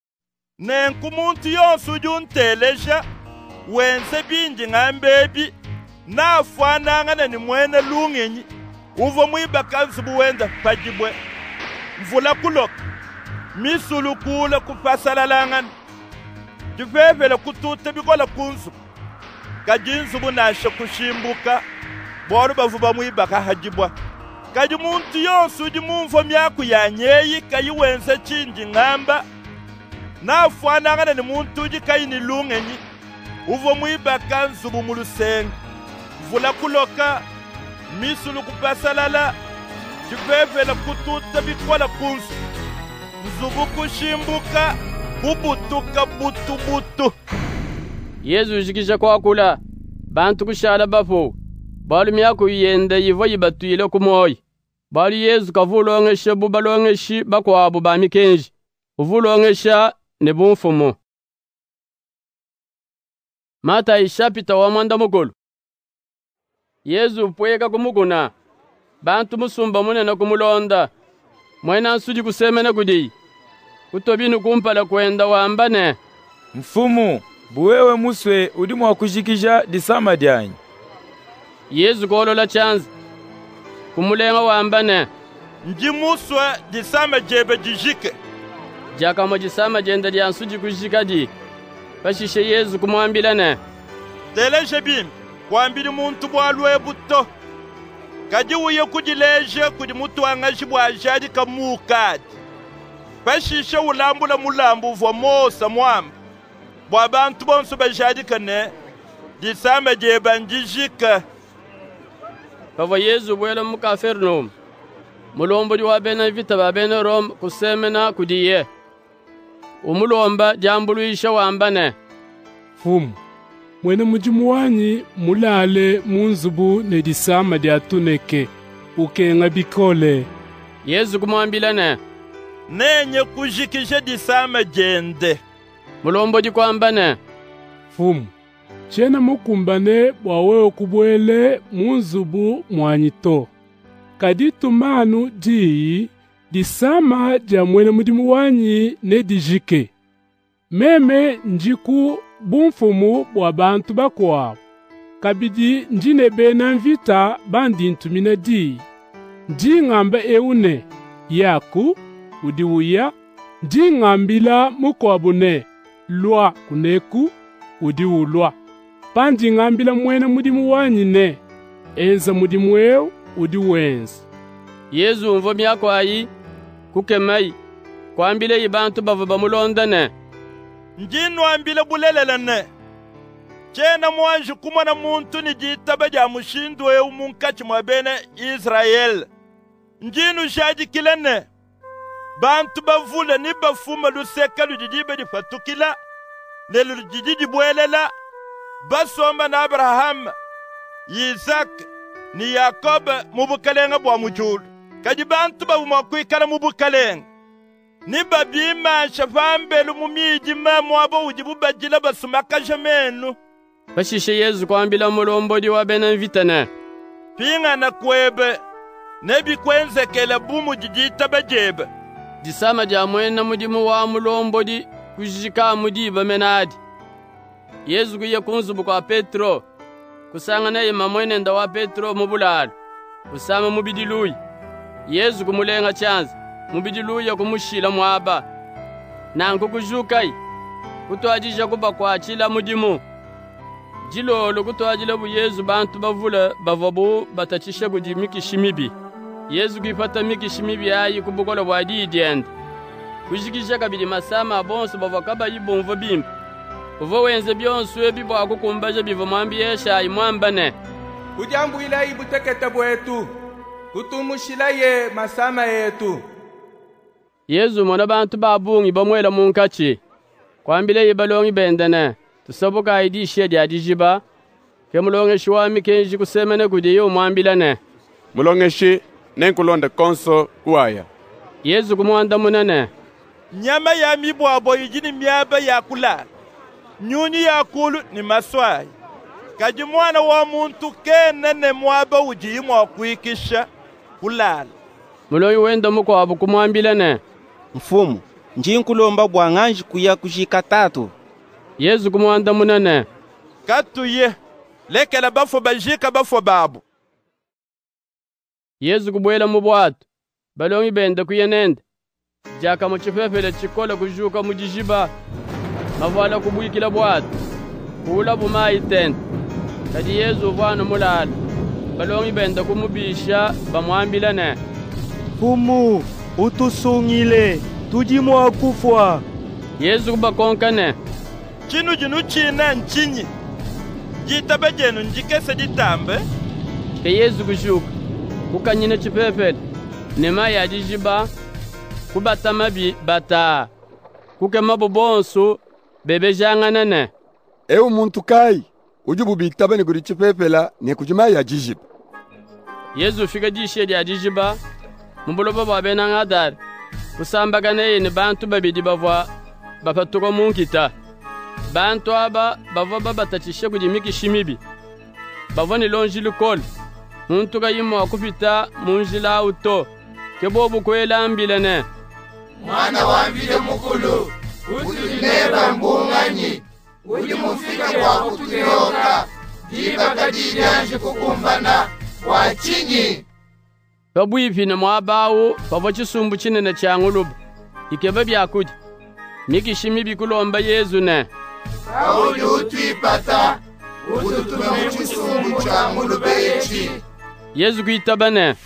nenku muntu yonsu ujunteleja wense binji ng'ambebi nafanang'ana ni mwene lung'enyi uvo mwibakansi buwenda pajibwe mvula kuloka misulu kula kupasalalang'ana jifefele kutute bikola kunsu kajinsu bunashe kushimbuka boru bavuba mwibaka hajibwa kaji muntu yonsu uji mumvo myaku yanyeyi kayi wense chinji ng'amba nafanang'ana ni muntu uji kayi ni lung'enyi uvo mwibaka nsubu mulusenga vula kuloka misulu kupasalala jifefele kutute bikola kunsu nzubu kushimbuka kubutuka butu butu Yesu jikisha kwa kula bantu kushala bafo balu myako yende yivo yibatuyile kumoyi balu Yesu kavulongesha bubalongeshi bakwabo bamikenji uvulongesha ne bumfumo Mata ishapita wa mwanda mukulu Yesu pweka kumuguna bantu musumba munene kumulonda mwena nsuji kusemene kudi kutobinu kumpala kwenda wambane mfumu buwewe muswe udi mwakujikija disama dyanyi Yesu kolola chanzi kumulenga wambane nji muswe disama jebe jijike jaka mo disama jenda dya nsuji kujika di pashishe Yesu kumwambilane teleje bim kwambili muntu bwalwe buto kaji uye kujileje kudi mutu wangaji bwajadi kamukadi pashishe ulambula mulambu vwa mosa mwamba bwa bantu bonsu bajadika ne disama jeba njijika Pava Yesu bwela mu Kapernaum mulombo wa bena vita ba bena Rom kusemena kudiye umulomba jambuluisha wambane fumu mwene mujimu wanyi mulale munzubu ne disama dia tuneke ukenga bikole Yesu kumwambilane nenye kujikisha disama jende mulombo di kwambane fumu chena mukumbane bwawe kubwele munzubu mwanyito. Kaditu manu di disama dia mwene mudimu wanyi ne dijike. Meme njiku bumfumu bwa bantu bakwa. Kabidi njine bena mvita bandi ntumine di. Ndi ngamba eune yaku udiwuya. Ndi ngambila mukwabune lwa kuneku udiwulwa. Pandi ngambila mwene mudimu wanyi ne enza mudimu weu udiwenza. Yezu mvo myako ayi kukemai kwambile yibantu bavo bamulondane. Njinu ambile bulelela ne. Chena mwanji kumana muntu ni jitaba ja mushindu e umunkachi mwabene Israel. Njinu shaji kilene. Bantu bavule ni bafuma luseka lujijibe di fatukila. Ne lujijiji buelela. Basomba na Abraham, Isaac, ni Yakob mubukalenga bwa mujulu. Kaji bantu ba umakwikala mubukalenga. Ni babima shafambelu mumijima mwabo ujibu bajila basumaka jamenu. Bashishe Yezu kwambila mulombodi wa bena mvitane. Pinga na kwebe, nebi kwenze kele bumu jijita bajebe. Disama ja mwena mudimu wa mulombodi kujika mudiba menadi. Yezu kuye kunzubu kwa Petro. Kusanga na ima mwene nda wa Petro mubulalo. Kusama mubidiluyi. Yezu kumulenga chanza. Mubidiluyi kumushila mwaba. Nanku kujukai. Kutuajisha kuba kwa achila mudimu. Jilolo kutuajila bu Yezu bantu bavula bavabu batachisha kudi mikishimibi. Yezu kipata mikishimibi ayi kubukola wadi idienda. Kujikisha kabidi masama abonso bavakaba yibonvo bimba. Uvo wenze byonsu ebibo akukumbaje bivo mwambiyesha imwambane. Ujambu ila ibuteketa bwetu. Kutumushila ye masama yetu. Yezu mwana bantu babungi bamwela munkachi. Kwambile yibalongi bendene. Tusabuka aidi shedi adijiba. Ke mulonge shiwami kenji kusemene kudi yu mwambilane. Mulonge shi nenkulonde konso kuaya. Yezu kumwanda munene. Nyama ya mibu abo yijini miaba ya kula. Nyunyi ya kulu ni maswai. Kaji mwana wa muntu kene ne mwaba uji mwa kuikisha kulala. Mulongi wenda muko abu kumwambilane. Mfumu, njinkulomba bwanganji kuya kujika tatu. Yezu kumwanda munene. Katu ye, lekela bafo bajika bafo babu. Yezu kubwela mubwatu. Balongi benda kuyenende. Jaka muchifefele chikola kujuka mujijiba. Mavala kubwikila bwatu. Kula bumayi tente. Kadi Yezu vana mulala. Balongi benda kumubisha bamwambilane. Fumu, utusungile, tujimwa kufwa. Yezu kubakonkane. Chinu jinu china nchinyi. Jitaba jenu njikese jitambe. Ke Yezu kujuka. Kukanyine chifefele. Nema ya jijiba. Kubatamabi bata. Kuke mabobonsu. Bebe janganane. Ewu muntu kai. Ujubu bitaba ni kurichi pepela ni kujima ya jijib. Yezu fika jishe ya jijiba. Mbuloba babe na ngadar. Kusambagane ni bantu babidi bavwa. Bapatuko munkita. Bantu aba bavwa baba tachishe kujimiki shimibi. Bavwa ni lonji lukol. Muntu kayimu wakupita munjila auto. Kebobu kwela ambilene. Mwana wambile mukulu. Utulineba mbunganyi. Uli mufika kwa kutunyoka. Diba kadidi anje kukumbana. Wachinyi. Babu ifine mwabawu. Pavo chisumbu chinene changulubu. Ikeba byakudi. Miki shimibi kulomba Yezu ne. Kauli utuipata. Ututume chisumbu changulubu yechi. Yezu kuitabane.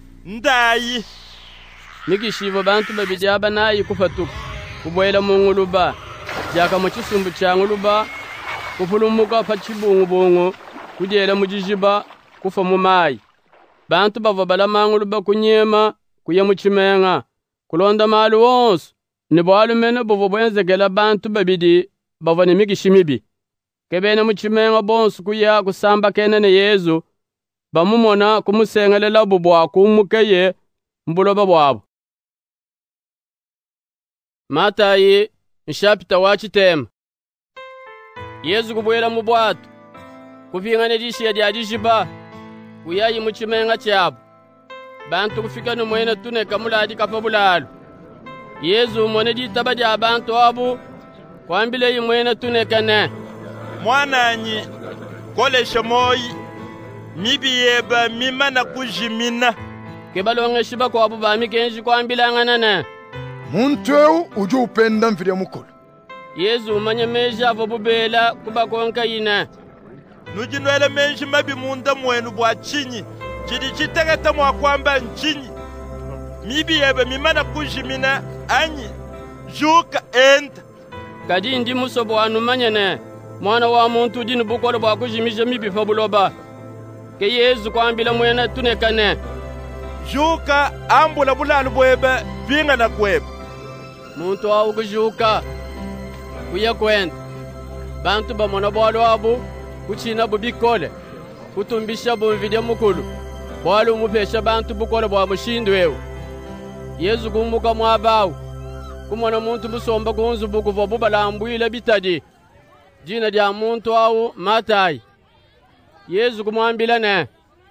Ndayi. Miki shivo bantu babidi abanayi kufatuku. Kubwela munguluba. Jaka muchisumbu changuluba. Kufulumuka pachibungu bungu. Kujela mujijiba. Kufa mumayi. Bantu bava bala manguluba kunyema. Kuya muchimenga. Kulonda malu wonsu. Nibalu mene bovo bwenzegela bantu babidi. Bava ni miki shimibi. Kebene muchimenga bonsu kuya kusamba kenene Yezu. Bamumona kumusengelela bubwa kumukeye. Mbuloba bwabo. Matayi nshapita wachitema. Yezu kubwela mubwatu. kuvingane dishiya dia dishiba kuyayi muchimenga chabo bantu kufika no mwene tune kamuladi kapabulalo Yesu mwene ditaba dia bantu abo kwambile yimwene tune kane mwananyi kolesha moyi mibiyeba mimana kujimina kebalonge shiba kwa abo bami kenji kwambila nganana Muntweu uju upenda mfide mukulu Yesu manye meja avo bubela kuba konka ina nujinwele menji mabi munda mwenu bwa chinyi chidi chitegeta mwa kwamba nchinyi mibi yebe mimana kujimina anyi juka enda kadi ndi musobo anu manyene mwana wa muntu dinu bukolo bwa kujimisha mibi fabuloba ke Yesu kwambila mwena tunekane juka ambula bulalu bwebe vinga na kwebe muntu wa ukujuka kuya kwenda bantu bamona bwalo abo kuchina bubikole kutumbisha bumvide mukulu bwalo mupesha bantu bukole bwa mushindwewo Yesu kumuka mwabawu kumona muntu busomba kunzu bukuva bubalambwile bitadi jina dia muntu awu Matai Yesu kumwambila ne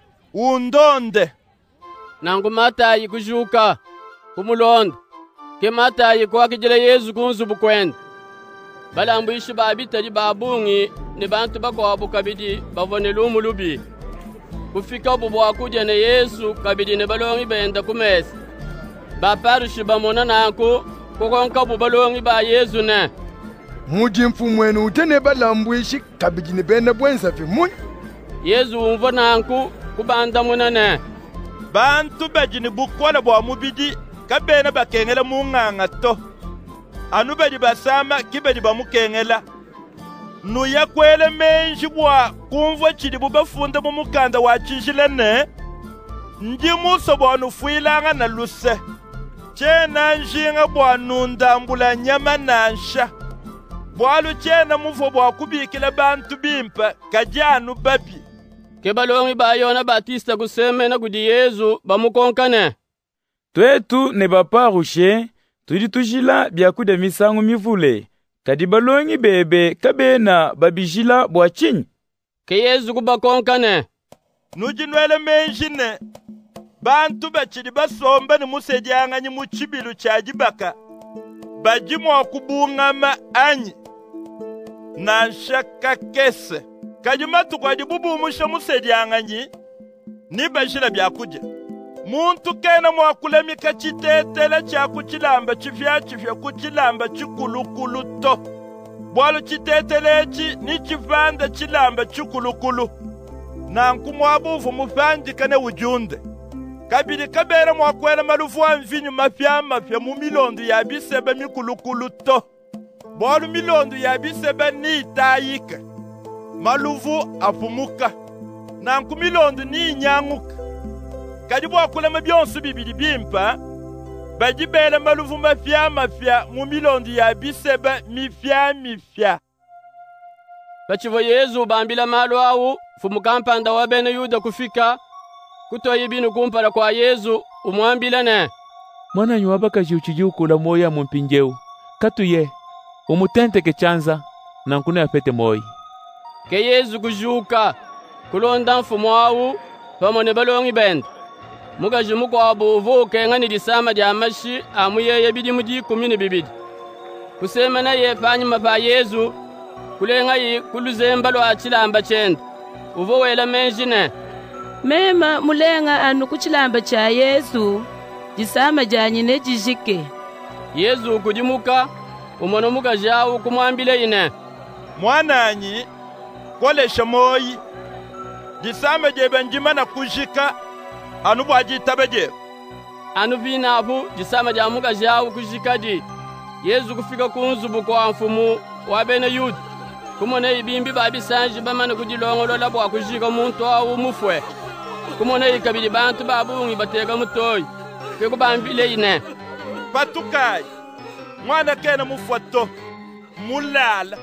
undonde nangu Matai kujuka kumulonda ke Matai kwa kijele Yesu kunzu bukwenda balambwishi babitadi babungi ni bantu bakwa kabidi bavone lumulubi kufika bubwa kuja ne Yesu kabidi ne balongi benda kumesa baparushi bamona nanku kukonka bubalongi ba Yesu ne muji mfumwenu utene balambwishi kabidi ne benda bwenza vimuni Yesu umvo nanku kubanda munane bantu bajini bukola bwa mubidi kabena bakengela munganga to anu bedi basama kibedi bamukengela nuya kwele menji bwa kumva chidi bubafunda mu mukanda wa chishilene ndi muso bwa nufuilanga na luse chena njinga bwa nundambula nyama nansha bwalu chena mufo bwa kubikila bantu bimpa kajanu babi kebalongi ba Yona Batista kusemena kudi Yesu bamukonkane twetu ne baparushe tudi tujila byakuda misangu mivule kadi balongi bebe kabena babijila bwa chinyi ke Yesu kubakonkane nujinwele menjine bantu bachidi basomba ni musedianga nyi muchibilu cha jibaka bajimwa kubungama anyi na nshaka kese kajimatu kwa dibubu umusha musedianga nyi ni bajila byakuja muntu kena mwakulemika chitetela cha kuchilamba chifya chifya kuchilamba chikulukulu to bwalo chitetelechi ni chivanda chilamba chikulukulu nanku mwabuvu mufandika ne ujunde kabili kabera mwakwela malufu wa mvinyu mafya mafya mu milondo ya bisebe mikulukulu to bwalo milondo ya bisebe ni itayika malufu afumuka nanku milondo ni inyanguka kadi bwakulema byonso bibili bimpa bajibela maluvu mafya mafya mu milondo ya bisebe mifya mifya bachivo Yesu bambila malu awu fumukampanda wa bene Yuda kufika kutoyi binu kumpala kwa Yesu umwambila ne mwana nyuwaba kaji uchiji ukula moya mumpinjeu katuye umutente ke chanza na nkune afete moyi ke Yesu kujuka kulonda mfumo awu pamone balongi benda mugaji mukwa buvu kengani disama dia mashi amuyeye bidi mudi kumini bibidi kusemana ye panyuma pa Yesu kulenga yi kuluzemba lo achilamba chenda uvo wela menjine mema mulenga anu kuchilamba cha Yesu disama janyine jijike Yesu kudimuka umono mugaji awu kumwambile ine mwananyi kolesha moyi disama jebe njima na kujika anu bwaji tabeje anu vina abu disama dia mugaji awu kujika di Yesu kufika kunzubu kwa mfumu wa bene Yuda kumone ibimbi babi sanji bamana kudilongo la bwa kujika muntu awu mufwe kumone ikabili bantu babungi bateka mutoyi ke kubambile ine patukai mwana kena mufwato mulala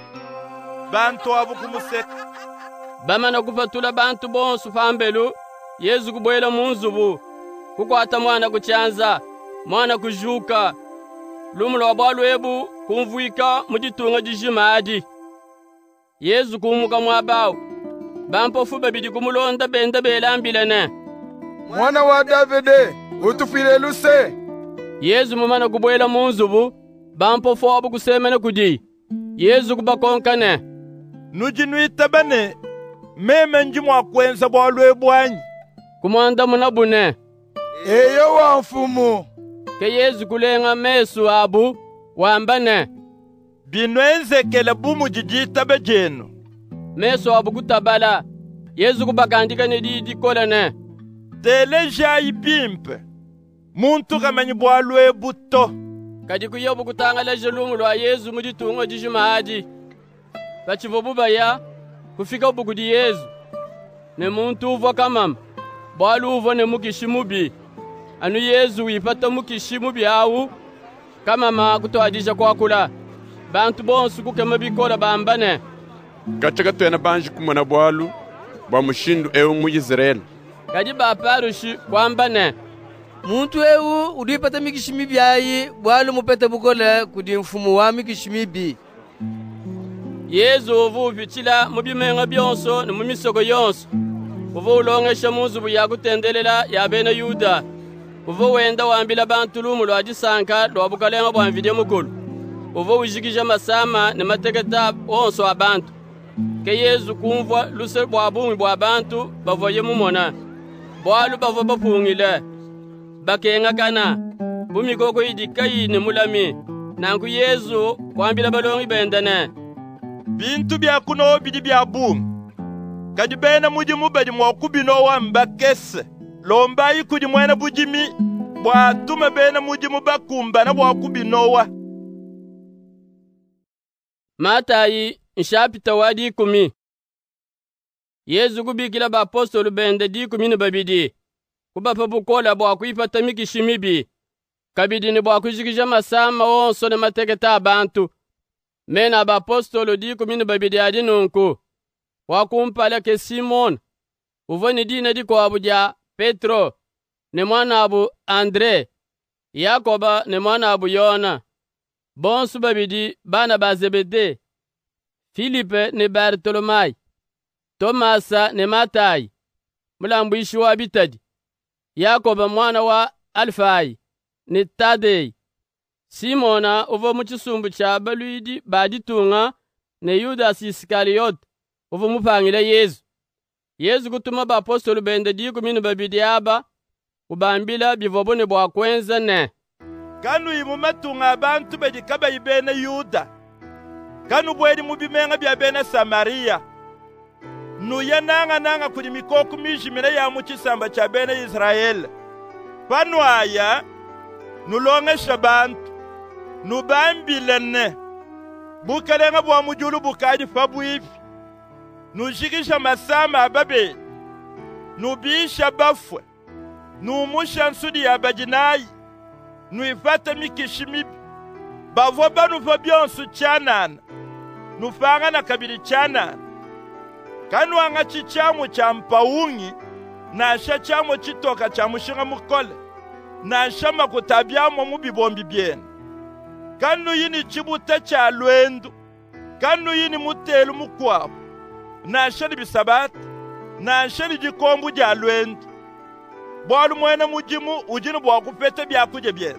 bantu abu kumuseka bamana kupatula bantu bonsu fambelu Yesu kubwela munzubu kukwata mwana kuchanza mwana kujuka lumulo wa bwalwebu kumvuika muditunga dijimadi Yesu kumuka mwabawu bampofu babidi kumulonda benda belambilene. Mwana wa Davide, utufile luse. Yesu mumana kubwela munzubu, bampofu abu kusemene kudi. Yesu kubakonkane. Nujinuita bane, meme njimwa kwenza bwalwe bwanyi. Kumwanda munabune. Eyo wa mfumu. Ke Yesu kulenga mesu abu, wambane. Binwenze kele bumu jijita bejeno. Mesu abu kutabala. Yesu kubakandika ne didi kolene. Tele jayi bimpe. Muntu kamenyi bwalwe buto. Kadi kuyobu kutangala jelungu lwa Yesu muditungo jijumadi. Kachivobuba ya kufika bugudi Yesu. Ne muntu uvo kamam. Bwalu uvo ne mukishimubi. Anu Yesu wipata mukishimubi awu. Kamama kutoadisha kwa kula. Bantu bonsu kukema bikola bambane. Kachaka tuena banji kumona bwalu. Bwa mushindu ewu mu Israeli. Kadi baparushi kwambane. Muntu ewu udipata mikishimibi ayi bwalu mupete bukola kudi mfumu wa mikishimibi. Yesu uvu upichila mubimenga byonso ni mumisoko yonso. Uvu ulongesha munzubu ya kutendelela ya bene Yuda. Uvu wenda wambila bantu lumu lwa jisanka lwa bukalenga bwa mvide mukulu. Uvu ujikija masama ni mateketa onso wa bantu. Ke Yesu kumvwa luse bwa bumi bwa bantu bavoye mumona. Bwalu bavo bapungile. Bakenga kana. Bumi koko idikayi ni mulami. Nanku Yesu wambila balongi bendane. Bintu bya kuno bidi bya bum. Kadi bena muji mubedi mwakubino wa mbakese. Lomba ikudi mwena bujimi. Bwa tume bena muji mubakumba na mwakubino wa. Matayi nshapita wa di kumi. Yesu kubikila ba apostolu bende di kumi ni babidi. Kubapa bukola bwa kuipata mikishimibi. Kabidi ni bwa kujikisha masama onso ne mateketa abantu. Mena ba apostolo di kumi ni babidi adi nunku. Wakumpala ke Simon. Uvoni dina di kwa abuja Petro. Ne mwana abu Andre. Yakoba ne mwana abu Yona. Bonsu babidi bana ba Zebede. Filipe ne Bartolomai. Tomasa ne Matai. Mulambuishi wa bitadi. Yakoba mwana wa Alfai. Ne Tadei. Simona uvo muchisumbu cha baluidi baditunga ne Yudas Iskariot uvo mupangile Yesu. Yesu kutuma ba apostolu bende di kumi babidi aba ubambila bivobone bwa kwenza ne. Kanu imu matunga abantu bedi kaba ibene Yuda. Kanu bwedi mubimenga bya bene Samaria. Nuya nanga nanga kudi mikoku mijimina ya muchisamba cha bene Israel. Panu aya nulongesha bantu. Nubambilene. Bukalenga bwa mujulu bukadi fabuifi. Nujikisha masama ababe. Nubisha bafwe. Numusha nsudi ya bajinayi. Nuifata mikishimibi. Bavo banu fabionsu chanana. Nufanga na kabili chanana. Kanu anga chichamu cha mpaungi. Na asha chamu chitoka cha mushinga mukole. Na asha makutabiamu mubibombi biene. Kanu yini chibuta cha lwendu. Kanu yini mutelu mukwabu. Na ashali bisabati. Na ashali jikombu ja lwendu. Bwalu mwena mujimu ujinu bwa kupete bya kuje biene.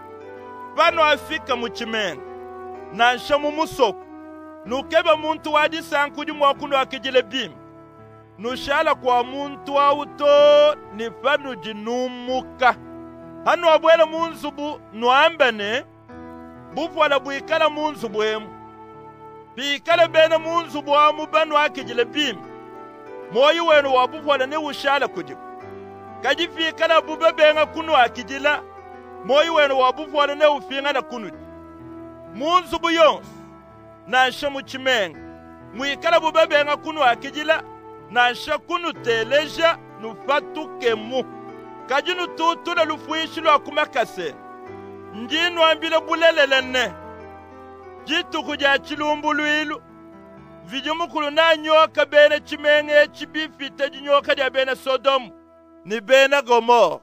Pano afika muchimenga. Na ashamu musoku. Nukeba muntu wadi sankuji mwakundu wakijile bimu. Nushala kwa muntu wa uto ni fanu jinumuka. Hanu wabwela munzubu nuambane. Bufwala buikala munzubu emu. Biikala bena munzubu wa mubanu wakijile bimu. Moyi wenu wabufwala ne ushala kujibu. Kajifikala bubebenga kunu wakijila. Moyi wenu wabufwala ne ufinga na kunu. Munzubu yonsu. Na nsha muchimenga. Mwikala bubebenga kunu wakijila. Na nsha kunu teleja nufatuke mu. Kajinu tutuna lufuishilu akumakase. Njinu ambile bulelelene. Jitu kuja chilumbulu ilu. Vijumukulu na nyoka bene chimenge chibifite jinyoka dia bene Sodomu. Ni bene Gomor.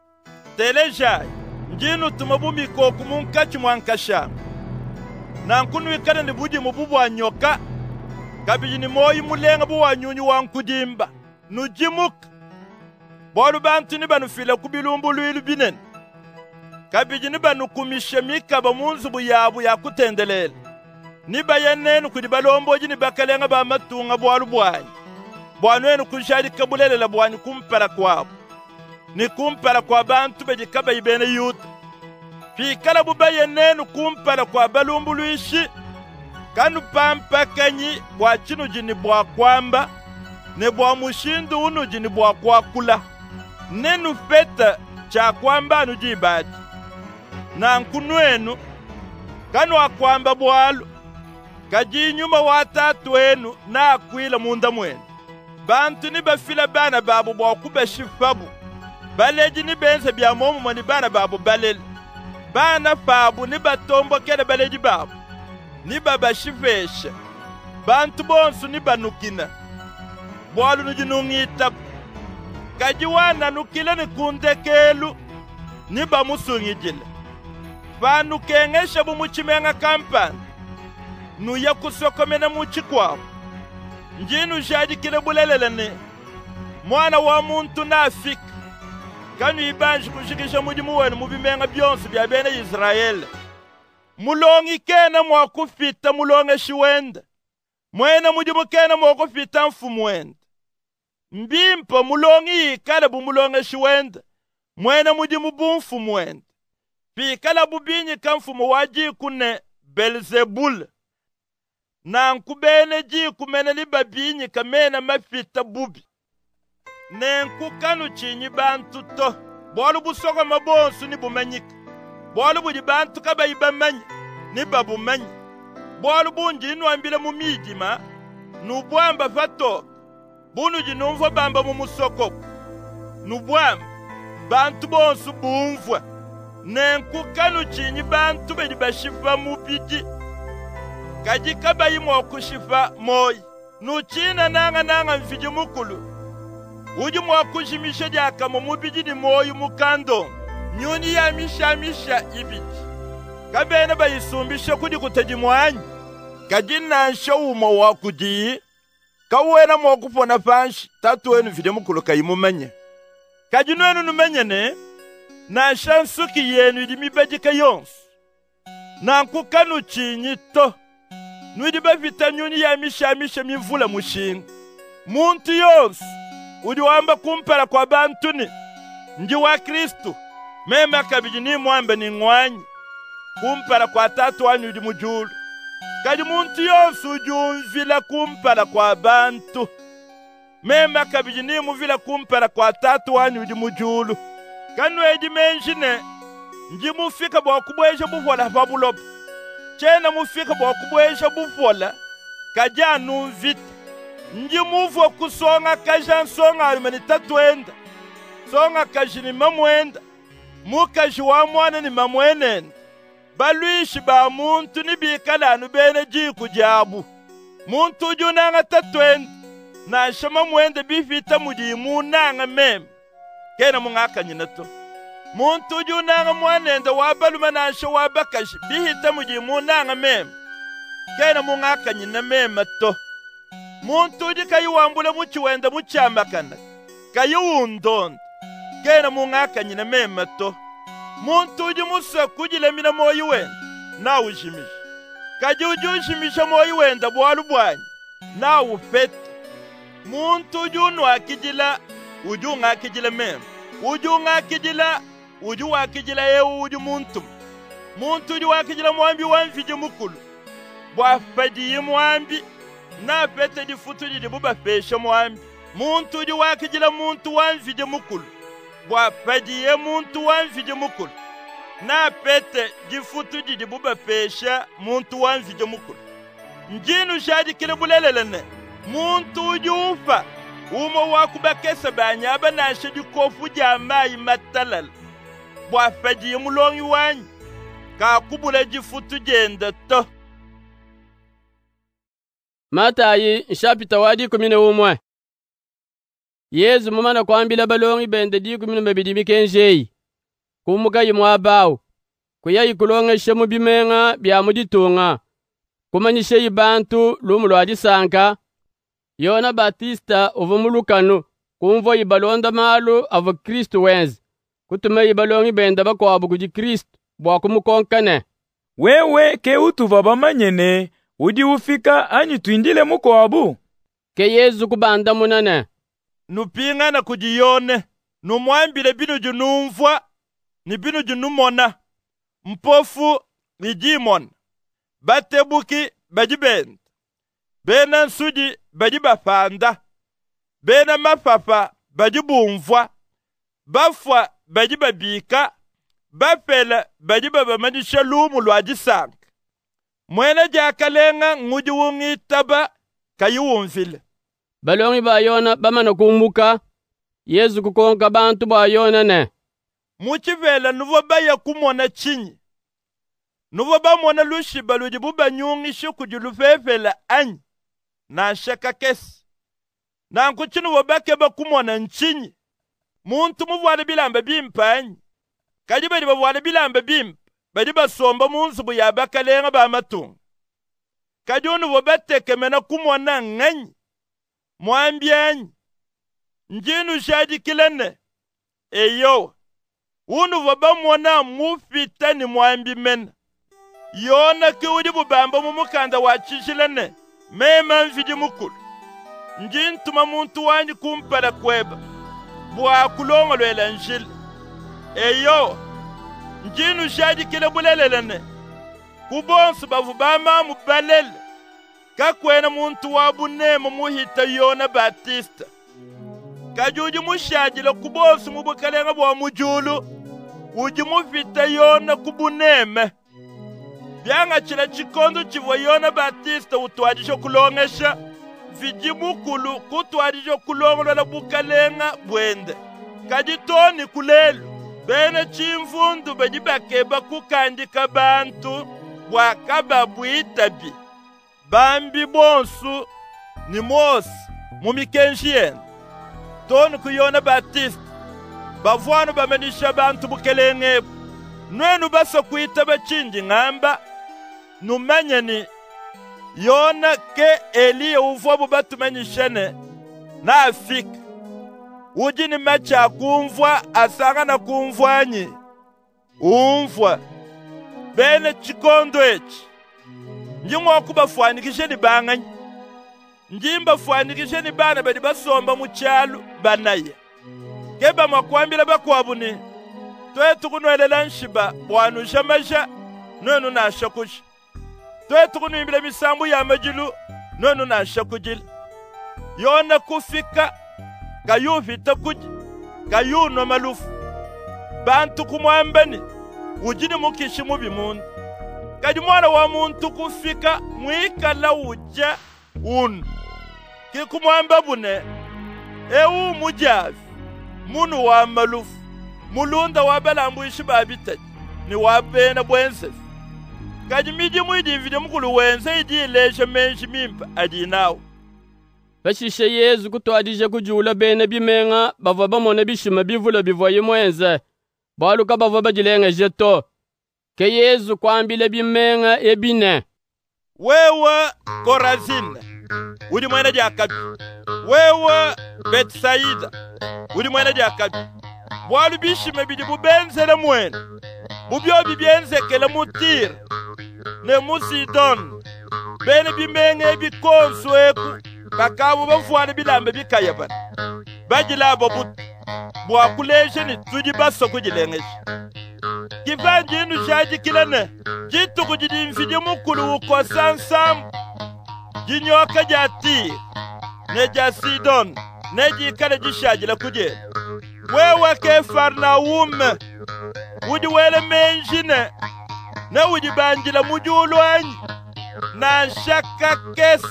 Teleja. Njinu tumabumi koku munkachi mwankasha. Na nkunu ikane ni buji mububu wa nyoka. kabiji ni moyi mulenga bu wanyunyu wankudimba nujimuka bolu bantu ni banufila kubilumbu lwilu binene kabiji ni banukumishe mikaba munzubu yabu yakutendelela niba yenenu kudi balomboji ni bakalenga ba matunga bwalu bwanyi bwanu enu kushadi kabulelela bwanyi kumpala kwabo ni kumpala kwa bantu bejikaba ibene yuta fikala buba yenenu kumpala kwa balumbu lwishi kanu pampa kanyi bwa chinu jini bwa kwamba ne bwa mushindu unu jini bwa kwa kula nenu feta cha kwamba anu jibati na nkunu enu kanu akwamba bwalu kaji nyuma watatu wenu na akwila munda mwenu bantu ni bafila bana babu bwa kubeshifabu baleji ni benze bya momu mwani bana babu balele bana fabu ni batombo kele baleji babu ni babashifesha bantu bonsu ni banukina bwalu nujinungita kaji wana nukile ni kundekelu ni bamusungijile banu kengesha bumuchimenga kampani nuya kusokomena muchi kwabo njinu jadikile bulelelene mwana wa muntu nafika kanu ibanji kushikisha mujimu wenu mubimenga byonsu bya bene Israeli mulongi kena mwakufita mulonge shiwenda mwena mujimu kena mwakufita mfumu wenda mbimpa mulongi ikala bu mulonge shiwenda mwena mujimu bu mfumu wenda fikala bubinyi kamfumu waji kune Belzebul na nkubene ji kumene libabinyi kamena mafita bubi nenku kanu chinyi bantu to bolu busoko mabonsu ni bumanyika bolu budi bantu kaba ibamanyi ni babumanyi bolu bunji inwambile mu midima nubwamba fato bunu jinumva bamba mu musoko nubwamba bantu bonsu bumvwa nenku kanu chinyi bantu bedi bashifa mupiji kaji kaba yimo kushifa moyi nuchina nanga nanga mfiji mukulu uji mwakushimisha jaka mumubiji ni moyi mukando nyuni ya misha misha ibiji kabene bayisumbisha kudi kutaji mwanyi kaji nansha umo wakudi kawena mwakufona fanshi tatu wenu mfiji mukulu kayimumanya kaji nwenu numenya ne nansha nsuki yenu idi mibajika yonsu nankukanu chinyi to nwidi bafita nyuni ya misha misha mivula mushinga muntu yonsu udi wamba kumpala kwa bantuni nji wa Kristu mema kabiji ni mwamba ni ngwanyi kumpala kwa tatu wanyu udi mujulu kaji muntu yonsu ujumvila kumpala kwa bantu mema kabiji ni muvila kumpala kwa tatu wanyu udi mujulu kanu edi menjine nji mufika bwa kubweja buvola fabulobu chena mufika bwa kubweja buvola kajanu vita nji muvo kusonga kajan songa alimani tatuenda songa kajini mamwenda mukaji wa mwana ni mamwenenda baluishi ba muntu ni bikalanu bene jiku jabu muntu junanga tatuenda na shama mwenda bifita mujimu nanga mem kena mungaka nyinato muntu junanga mwanenda wabaluma na sha wabakashi bihita mujimu nanga mem kena mungaka nyina mema to muntu uji kayi wambule muchi wenda muchi amakana kayi undonda kena mungaka nyina mema to muntu uji musa kujile mina moyi wenda na ujimisha kaji uji ujimisha moyi wenda bwalu bwanyi na ufete muntu uji unwakijila uji ungakijila mema uji ungakijila uji wakijila ewu uji muntu muntu uji wakijila mwambi wanfiji mukulu bwafadiye mwambi na pete di futu di buba pesha mwambi muntu di wakijila muntu wanfije mukulu bwa padiye muntu wanfije mukulu na pete di futu di buba pesha muntu wanfije mukulu njinu shadi kile bulelelene muntu di ufa umo wakubakesa banyaba na shadi kofu jamayi matalal bwa padiye mulongi wanyi ka kubula di futu jenda to Matayi nshapita wadi kumine umwe. Yezu mumana kwambila balongi bende di kumine mabidimi kenjeyi. Kumuka yimwa bawu. Kuya yikulonga shemu bimenga bya muditunga. kumanyishe yibantu lumu lwa disanka Yona Batista uvumulukanu kumvo yibalonda malu avo Kristo wenzi kutume yibalongi benda bakwabu kuji Kristo bwa kumukonkane. Wewe ke utuva bamanyene udi ufika anyi twindile mukwabu ke Yesu kubanda munane nupingana kujiyone numwambile binu junumvwa ni binu junumona mpofu lijimona batebuki bajibenda bena nsuji bajibafanda bena mapapa bajibumvwa bafwa bajibabika bapela bajibabamanisha lumu lwa disanka mwene jakalenga nguji wungitaba kayiwumvile. Balongi ba Yona bamana kumbuka Yesu kukonka bantu ba Yona ne muchivela nuvo baya kumona chinyi nuvo bamona lushiba luji bubanyungishe kujulufefela anyi na shaka kesi na nkuchinu wabake bakumona nchinyi muntu muvwale bilamba bimpa anyi kaji badi bavwale bilamba bimpa badi basomba munsubu yabakalenga ba matunga kaji unu wabatekemena kumona nganyi mwambi anyi njinu shadi kilene eyo unu wabamona mufita ni mwambi mena Yona kiudi bubamba mumukanda wachishilene mema mfidi mukulu njintuma muntu wanyi kumpala kweba bwa kulonga lwela njili eyo njinu shadi kile bulelelene kubonsu bavu bama mubalele kakwena muntu wabunema muhita Yona Batista kajuji mushajile kubonsu mubukalenga bwa mujulu uji mufita Yona kubuneme byanga chila chikondo chivwa Yona Batista utwadisho kulongesha vijimukulu kutwadisho kulongwa na bukalenga bwende kajitoni kulelu bene chimfundu bajibakeba kukandika bantu bwakaba bwitabi bambi bonsu ni mosi mumikenshien toni ku Yona Batista bavwanu bamenisha bantu bukelengebu nwenu basa kuita bachinji ngamba numanyeni Yona ke Eliya uvwa bubatumanyishene na afika ujini macha kumvwa asanga na kumvwanyi umvwa bene chikondo echi njimwa kubafuanikishe ni banganyi njimba fuanikishe ni bana badi basomba muchalu banaye keba makwambila bakwabuni twetu kunwelela nshiba bwanusha masha nwenu na shakusha twetu kunwimbila misambu ya majilu nwenu na shakujila Yona kufika kayuvita kuji kayuno malufu bantu kumwambani ujini mukishi mubi mundu kaji mwana wa muntu kufika mwikala uja unu kikumwamba bune ewu mujavi munu wa malufu mulunda wabalambu ishi babitaji ni wabena bwensefi kaji miji mwidi vide mkulu wense idi ilesha menshi mimpa adinawo bashishe Yesu kutwadije kujula bene bimenga bava bamona bishima bivula bivoye mwenze baluka bava bajilenga jeto ke Yesu kwambile bimenga ebine wewe Korazine udi mwena jakabi wewe Betsaida udi mwena jakabi bwalu bishima bidi bubenzele mwene bubyo bibyenzekele mutire ne musidon bene bimenga ebikonsu eku bakabu bafuana bilambe bikayabana bajilabo but bwakuleshe ni tudi baso kujilengesha kivanje inu shaji kilene jitu kujidi mfidi mukulu uko sansam jinyoka jati neja sidon neji kale jishaji la kuje wewe kefarna ume udi wele menjine na udi banjila mujulu anyi na shaka kesi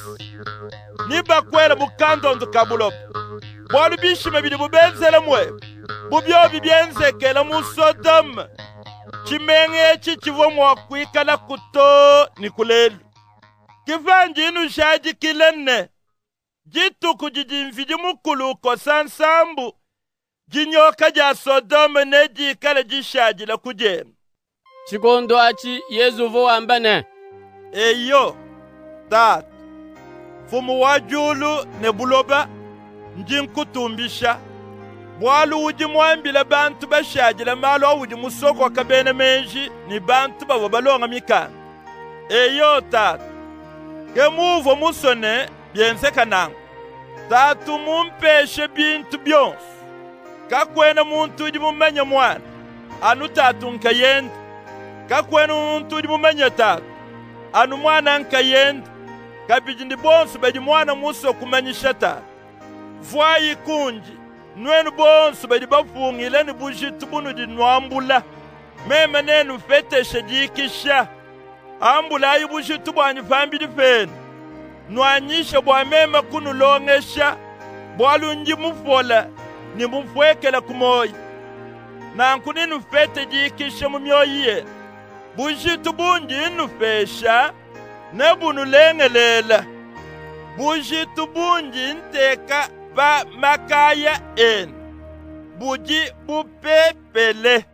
niba kwela mukandondo kabulopo bwalu bishime bidi bubenzele mwe bubyo bibyenzekela mu Sodom chimenge chi chivo mwa kwikala kuto ni kulelu kivanje inu shaji kilene jitu kujiji mfidi mukulu ko sansambu jinyoka ja Sodom neji kala jishaji la kujema chikondo achi Yesu vo ambane eyo Tata, Fumu wa julu ne buloba, njinkutumbisha. Bwalu uji mwambila bantu bashajila malo uji musoko kabene menji ni bantu babo balonga mikana. Eyo tata, ke muvo musone biense kanangu. Tatu mumpeshe bintu byonsu. Kakwena muntu uji mumenya mwana. Anu tatu nkayenda. Kakwena muntu uji mumenya tatu. Anu mwana nkayenda. Kabijindi bonsu baji mwana muso kumanyisha tatu. Vwayi kunji. Nwenu bonsu baji bafungile ni bujitu bunu di nwambula. Meme nenu feteshe jikisha. Ambula ayi bujitu bwanyi fambi di feni. Nwanyisha bwa meme kunu longesha. Bwalu nji mufola. Ni mufwekela kumoyi. Nanku ninu fete jikisha mumyoye. Bujitu bunji inu fesha. Nebunu lengelela. Bujitu bunji nteka ba makaya en. Buji bupepele.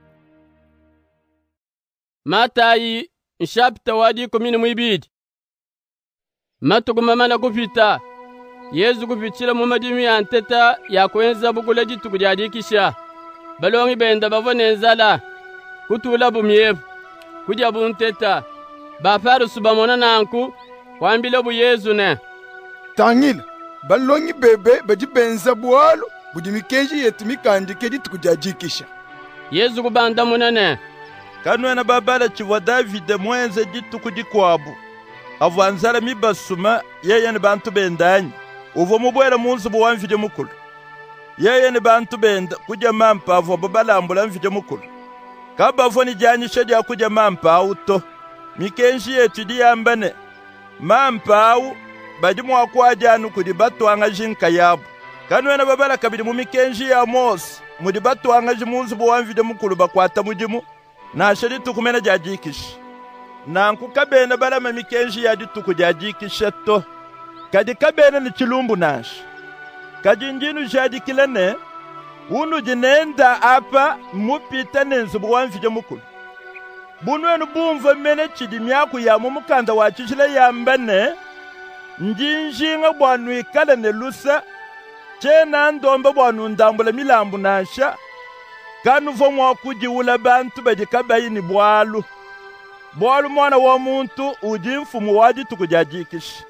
Matayi nshapta wadi kumini mwibidi. Matugumamana kupita. Yezu kupichila mumadimi anteta ya kwenza bukula jitu kujadikisha. Balongi benda bavonenzala. Kutula bumyevu. Kuja bunteta. Bafaru subamona nanku. Kwambila bu Yezu ne. Tangila. Balongi bebe baji benza buwalo. Budi mikenji yetu mikandike jitu kujadikisha. Yezu kubanda munene. Kanwena babala chiwa Davide mwenze jitu kujikwabu. Avanzala mibasuma yeye ni bantu bendanyi. Uvo mubwela munzu buwamvide mukulu. Yeye ni bantu benda kuja mampa avo babalambula mvide mukulu. Kaba avo ni janyisha dia kuja mampa auto. Mikenji yetu diyambane. Mampa au bajimu wakwa janu kudibatu angajinka yabu. Kanwena babala kabidi mumikenji ya Mose. Mudibatu angaji munzu buwamvide mukulu bakwata mujimu. Na ashadi tukumena jajikishi. Na nku kabene balama mikenji ya dituku jajikisha to. Kadi kabene ni chilumbu nashi. Kadi njinu jadikilene. Unu jinenda apa mupita nenzubu wanfije mukulu. Bunu enu bumva mene chidi miyaku ya mumukanda wachishile ya mbane. Njinjinga bwanu ikale ne lusa. Chena ndomba bwanu ndambula milambu nasha. Kanuvo mwakuji ula bantu bajikabayi ni bwalu. Bwalu mwana wa muntu ujimfu muwaji tukujajikisha.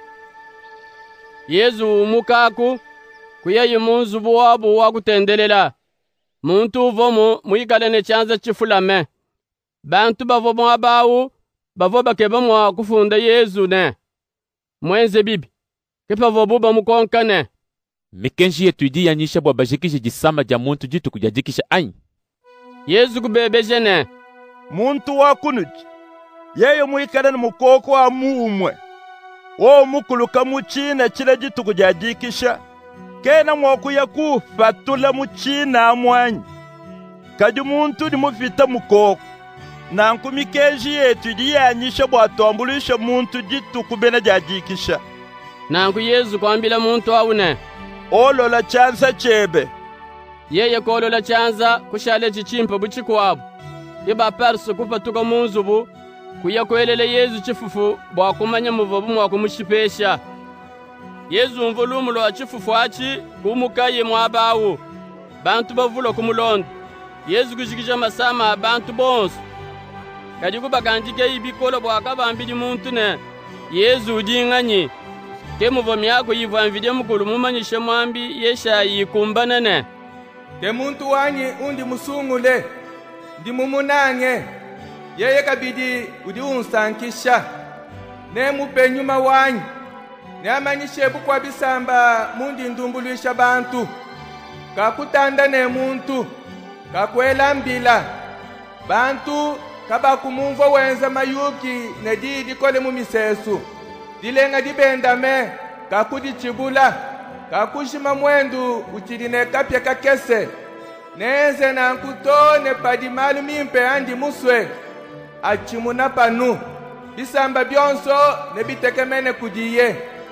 Yezu umukaku kuyayi munzu buwabu wakutendelela. Muntu uvomu muikale ne chanza chifulame. Bantu bavo mwabawu bavo bakeba mwa kufunda Yezu ne. Mwenze bibi. Kepa vobuba mukonka ne. Mikenji yetu idi yanyisha bwa bajikisha jisama ja muntu jitu kujajikisha anyi. Yezu kubebeje ne. Muntu wa kunuji. Yeye muikale ni mukoko wa muumwe. O mukuluka muchina chile jitu kujajikisha. Kena mwaku ya kufatula muchina amwanyi. Kaju muntu ni mufita mukoko. Na nkumikeji yetu idi yanyisha bwa tuambulisha muntu jitu kubena jajikisha. Na nku Yezu kwambila muntu awune. Olola chanza chebe. Yeye kolola chanza kushale chichimpa buchikwabu. Iba perso kupatuka munzubu kuya kwelele Yezu chifufu bwa kumanya muvobu mwa kumushipesha. Yezu mvolumu wa chifufu achi kumukaye mwabawu. Bantu bavulo kumulondo. Yezu kujikisha masama bantu bonsu. Kadi kubakandike ibikolo bwa kabambidi muntu ne. Yezu udinganyi. Ke muvomi yako yivu anvide mukulu mumanyishe mwambi yesha yikumbana ne. Ke muntu wanyi undi musungule. Ndi mumunange. Yeye kabidi udi unsankisha. Ne mupe nyuma wanyi. Ne amanyishe bukwa bisamba mundi ndumbuluisha bantu. Kakutanda ne muntu. Kakwela mbila. Bantu kabakumumva wenza mayuki ne didi kole mumisesu. Dilenga dibendame kakudi chibula. Kakushima mwendu uchidine kapya kakese. Neze na nkutone padimalu mimpe andi muswe. Achimuna panu. Bisamba byonso ne bitekemene kudiye.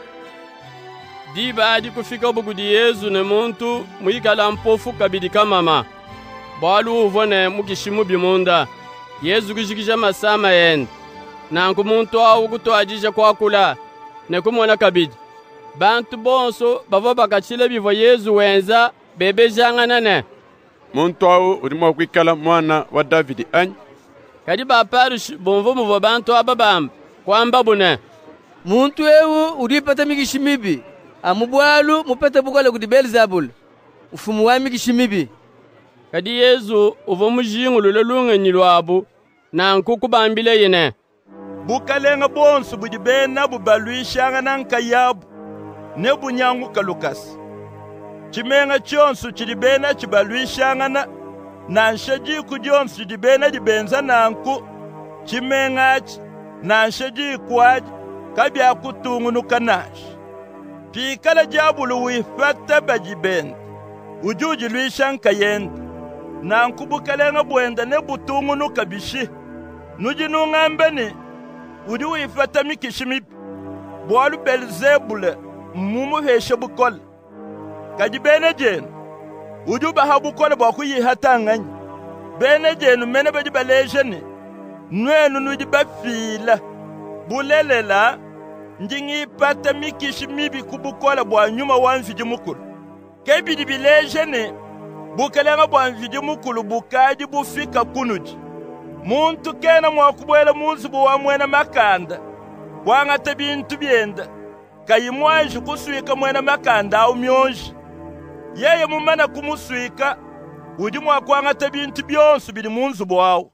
Diba adi kufika bugudi Yezu ne muntu muikala mpofu kabidi kamama. Balu uvone mukishimu bimunda. Yezu kujikisha masama yen. nanku muntu awu kutwajisha kwa kula ne kumona kabidi. Bantu bonso bavo bakachile bivo Yesu wenza bebe janganane. Muntu awu urimo kwikala mwana wa Davidi anyi. Kadi baparish bonvo muvo bantu ababam kwamba bune. Muntu ewu uripata mikishimibi. Amubwalu mupete bukole kuti Belzebul. Ufumu wa mikishimibi. Kadi Yesu uvo mujingu lulelunga nyilwabu na nkuku bambile yene. Bukalenga bonsu budi bena bubaluishanga nanka yabu ne bunyangu kalukasi. Chimenga chonsu chidi bena chibaluishanga na nanshaji kujonsu chidi bena jibenza nanku chimenga ch nanshaji kwaji kabi akutungu nukanashi. Pikala jabulu wifata bajibenda ujuji luishanka yenda nanku bukalenga buenda ne butungu nukabishi nuji nungambeni udi wifata mikishimi bwalu Belzebule mumu heshe bukole kaji bene jenu uju baha bukole bwaku yihatanganyi bene jenu mene baji balejeni nwenu nuji bafila bulelela njingi ipata mikishimi kubukole bwa nyuma wanfiji mukulu kebidi bilejeni bukalenga bwa mfiji mukulu bukaji bufika kunuji muntu kena mwakubwela munzibu wa mwena makanda bwangata bintu byenda kayimwaje kuswika mwena makanda au myonji yeye mumana kumuswika uji mwakwangata bintu byonsu bili munzibu wawo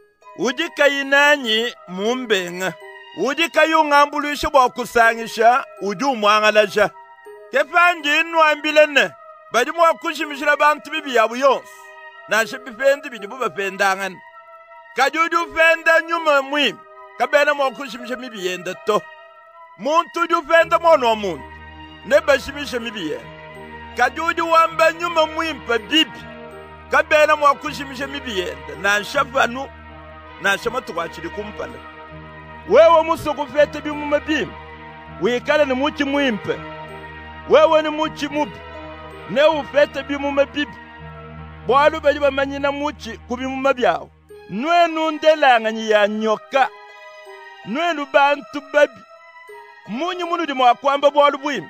uji kayinanyi mumbenga uji kayungambulisha bwa kusangisha uji umwangalaja kepanji inwambilene badi mwakushimishira bantu bibi yabu yonsu nashe bifendi bidi bubapendangana kajuju fenda nyuma mwimi kabena mwakushimisha mibi yenda to muntu ju fenda mwana wa muntu neba shimisha mibi yenda kajuju wamba nyuma mwimi pa bibi kabena mwakushimisha mibi yenda na shafanu na shamatu kwa chidi kumpala wewe muso kufete bimu mabimu wikale ni muchi mwimpe wewe ni muchi mubi ne ufete bimu mabibi bwalu bali bamanyina muchi kubimu mabyawo nwenu ndelanganyi ya nyoka nwenu bantu babi munyi munu di mwakwamba bwalu bwimi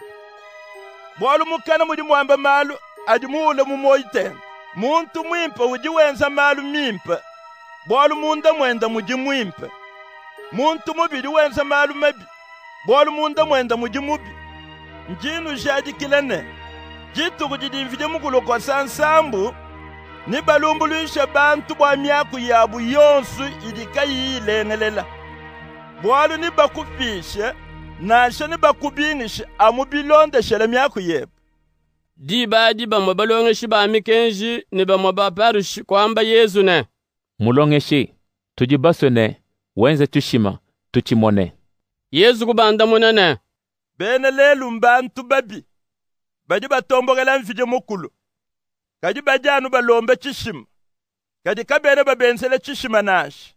bwalu mukana mudi mwamba malu adi muule mumoyiten muntu mwimpa uji wenza malu mimpa bwalu munda mwenda muji mwimpa muntu mubidi wenza malu mabi bwalu munda mwenda muji mubi njinu jadi kilene jitu kujidi mfide mukulu kwa sansambu ni balumbuluisha bantu bwa myaku yabu yonsu idika yilengelela bwalu ni bakufishe nashe ni bakubingishe amubilonde shele myaku yebu di badi bamwe balongeshi ba mikenji ni bamwe baparushi kwamba Yesu ne mulongeshi tujibasone wenze tushima tuchimone Yesu kubanda munene bene lelu mbantu babi badi batombogela mfije mukulu kadi bajanu balombe chishima kadi kabere babensele chishima nashi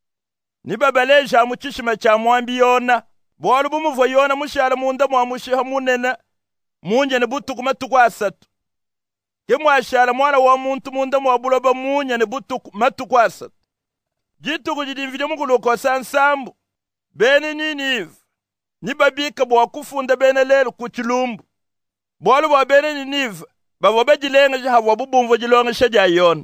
ni babaleja mu chishima cha mwambi yona bwalu bumuvo yona mushala munda mwamushiha munene munye ne butuku matuku asatu ke mwashala mwana wa muntu munda mwabuloba munye ne butuku matuku asatu jituku jidimvide mukulu ko sansambu bene ninivu ni babika bwa kufunda bene lelo ku chilumbu bwalu bwa bene ninivu bavo bajilenga jahabwa bubumvo jilonga shaja yona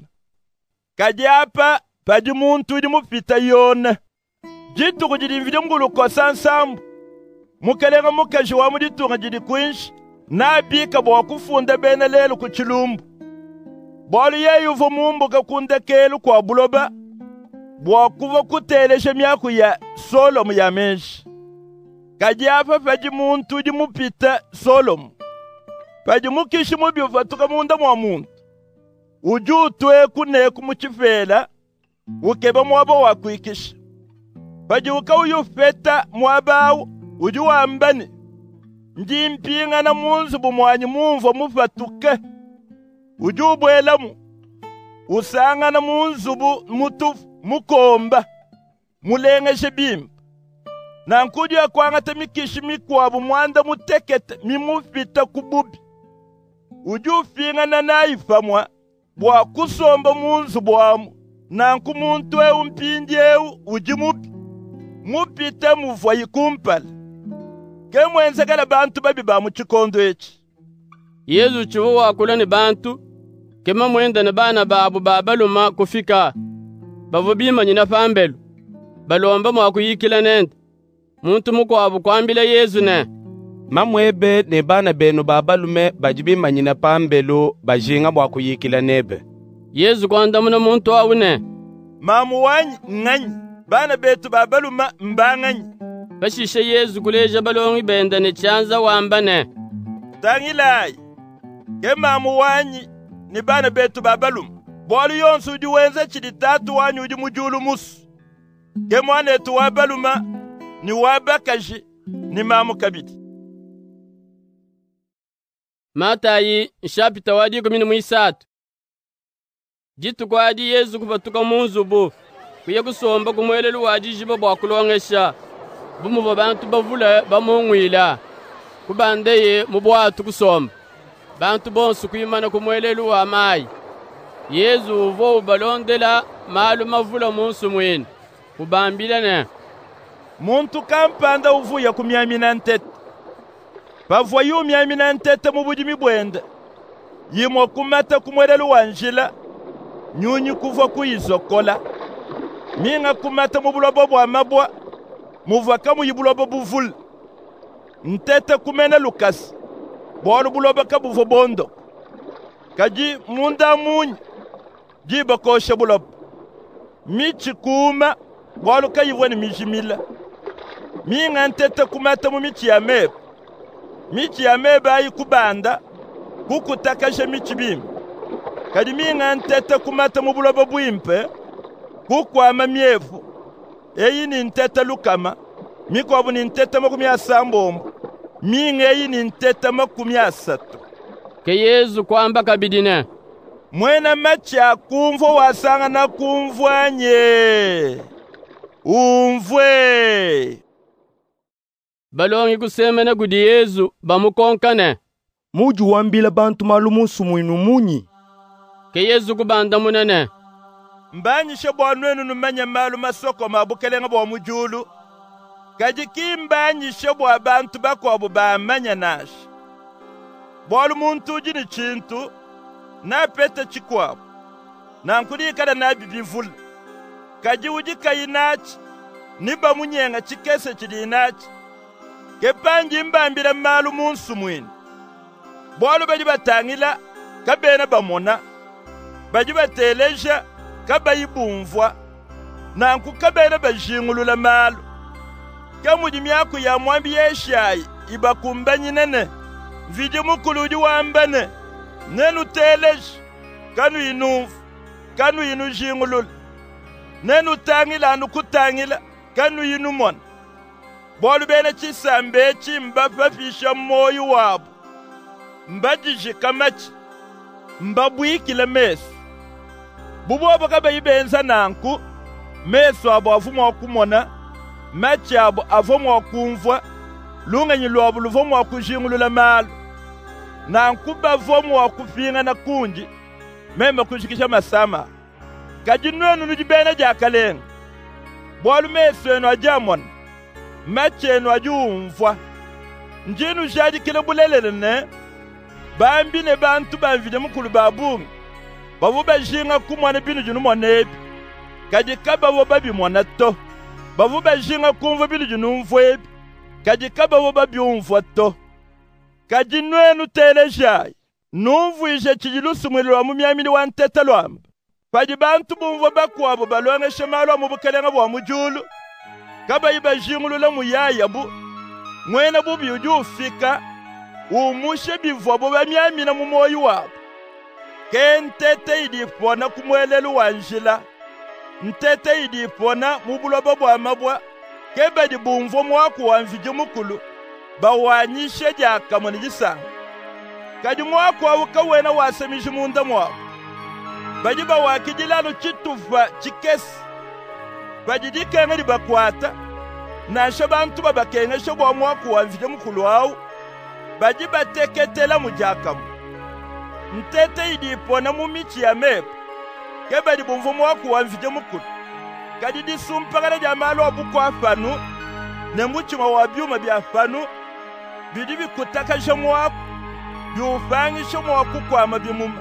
kajapa padi muntu di mupita yona jitu kujidimvide mgulu kwa sansambu mukalenga mukaji wa muditunga jidi kwinshi na bika bwa kufunda bene lelo ku chilumbu bwalu yeyu vo mumbu kakunda kelu kwa buloba bwa kuva kutelesha myaku ya Solomu ya menshi kajapa padi muntu di mupita Solomu paji mukishi mubi ufatuka munda mwa muntu uju twe kuneku muchifela ukeba mwabo wakwikisha paji uka uyufeta mwabawu uju wambani njimpinga na munzu bumwanyi mumvo mufatuke uju ubwelamu usanga na munzu bu mutufu mukomba mulengeshe bimba na nkuju ya kwangata mikishi mikwabu mwanda mutekete mimufita kububi uju finga na naifamwa bwa kusomba munzu bwamu nanku muntu e umpindiewu uji mubi mupite muvwa yikumpala ke mwenzekala bantu babi ba muchikondo echi. Yesu chivo wakula ni bantu kema mwenda ni bana babu babaluma kufika bavu bimanyina pambelu balomba mwakuyikila nende muntu mukwabu kwambila Yesu ne mamwebe ne bana benu babalume bajibimanyina pambelu bajinga mwakuyikila nebe. Yesu kwandamuna muntu wawu ne mamu wanyi ng'anyi bana betu babaluma mbang'anyi bashishe Yesu kuleja balongi benda ne chanza wamba ne tangilai ke mamu wanyi ni bana betu babaluma bwali yonsu udi wenze chidi tatu wanyi udi mujulu musu ke mwana etu wabaluma ni wabakaji ni mamu kabiti. Matayi nshapita wadi kumini mwisatu jitu kwa adi Yesu kubatuka munzubu kuye kusomba kumwelelu wadi jibo bwakulongesha bumu bantu bavule bamungwila kubandeye mubwatu kusomba bantu bonsu kuyimana kumwelelu wa mai Yesu uvo balondela malu mavula munsu mwini kubambila ne muntu kampanda uvuya kumyami na ntete pavwa yu myami na ntete mubudimi bwenda yimwa kumata kumwelelu wanjila nyunyi kuva kuyizokola minga kumata mubulobo bwa mabwa muva kamu yibulobo buvul ntete kumena lukasi bolu bulobo kabuvo bondo kaji munda munyi jiba koshe bulobo michi kuma bolu kayivweni mijimila minga ntete kumata mu michi ya mebe michi ya mebe ayi kubanda kukutakashe michi bimi kadi minga ntete kumata mu bulobo bwimpe kukwama myefu eyi ni ntete lukama mikwabu ni ntete makumi asambombo minga eyi ni ntete makumi asatu ke Yesu kwamba kabidine mwena macha kumvo wasanga na kumvwanye umvwe balongi kusemene gudi Yesu bamukonkane muju wambila bantu malumu sumwinu munyi ke Yesu kubanda munene mbanyishe bwanwenu numanya malu masoko mabukelenga bwa mujulu kaji kimbanyishe bwa bantu bakwabu bamanya nashi bwalu muntu ujini chintu na pete chikwabu na nkulikala na bibivula kaji ujika inachi niba munyenga chikese chili inachi kepanji mbambila malu munsu mwini bwalu baji batangila kabena bamona baji bateleja kaba yibumvwa na nkukabena bajingulula malu kamuji myaku ya mwambi yeshayi ibakumbanyi nene vidi mukuluji wambane nenu teleji kanu inumvu kanu inu jingulula nenu tangila anu kutangila kanu inu mona bolu bene chisambe chimba pafisha moyo wabu mbajiji kamachi mbabwikile mesu bubobo kaba ibenza nanku meso abo avumwa kumona machi abo avumwa kumvwa lunganyi lwabu luvumwa kujingulula malu nanku bavumwa kufinga na kunji meme kushikisha masama kajinwenu nujibena jakalenga bwalu meso enu ajamona machi enu ajumvwa njinu jadi kile bulelele ne bambi ne bantu banvide mukulu babungi babu bajinga kumwana binu junu mwanebi kaji kaba wo babi mwana to babu bajinga kumva binu junu mvwebi kaji kaba wo babi umvwa to kaji nwenu telejai numvuishe chijilusu mwili wa mumyamili wa ntete lwamba paji bantu bumva bakwabo balonge shemalo mubukelenga bwa mujulu kaba ibajingulula muyaya bu mwena bubi ujufika umushe bivwa bo bamyamina mu moyo wabo ke ntete idipona kumwelelu wanjila ntete idipona mubulobo bwa mabwa ke badi bumvo mwaku wanvije mukulu bawanyishe jakamoni jisanga kadi mwaku wawuka wena wasemiji munda mwaku badi bawakijilalo chitufa chikesi badi dikenga dibakwata nashe bantu babakengeshe bwa mwaku wanvije mukulu wawu badi bateketela mujakamu ntete idipona mu michi ya mepo kebadi bumvumu waku wanvije mukulu kadi disumpagala dia malo abuko afanu ne muchima wa byuma bya afanu bidi bikutaka shomwa byufangi shomwa kukwama bimuma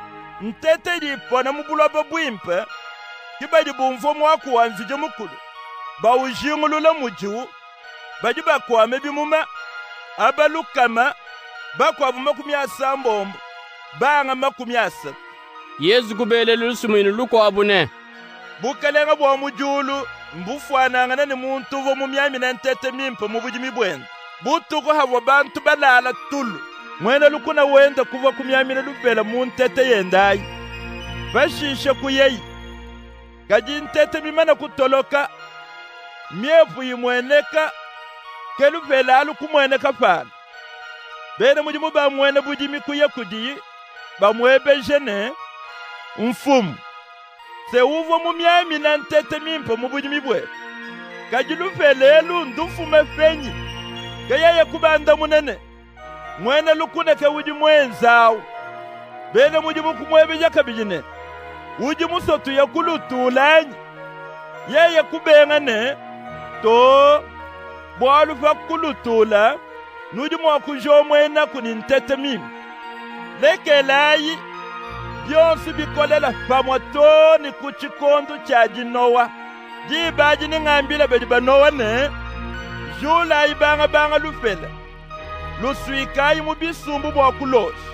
ntete di pona mubuloba bwimpe kibadi bumvo mwaku wanzije mukulu bawujingulula mujiwu badi bakwame bimuma abalukama bakwabu makumi asambombo banga makumi asa Yesu kubelele lusumwini luko abune bukalenga bwa mujulu mbufwananga ne muntu vo mu myami na ntete mimpa mu bujimi bwenda butuko habo bantu balala tulu mwena lukuna wenda kuva ku myami na lupela mu ntete yendayi bashishe kuyeyi kaji ntete mimana kutoloka myefu yimweneka kelupela alu kumweneka pala bene mujimu ba mwene bujimi kuye kudi ba mwebe jene mfumu se uvo mu myami na ntete mimpa mu bujimi bwe kajilufele ndufume fenyi kayeye kubanda munene mwene lukune ke uji mwenzawo bene mujimu kumwebe jakabijine uji musotu yakulutulanyi yeye kubengane to bwalu fakulutula nuji mwakujo mwena kuni ntete mimi lekelayi byonsi bikolela pamwa toni kuchikondo cha jinowa jibaji ni ngambila beji banowa ne jula ibanga banga lufela luswikayi mubisumbu bwa kuloshi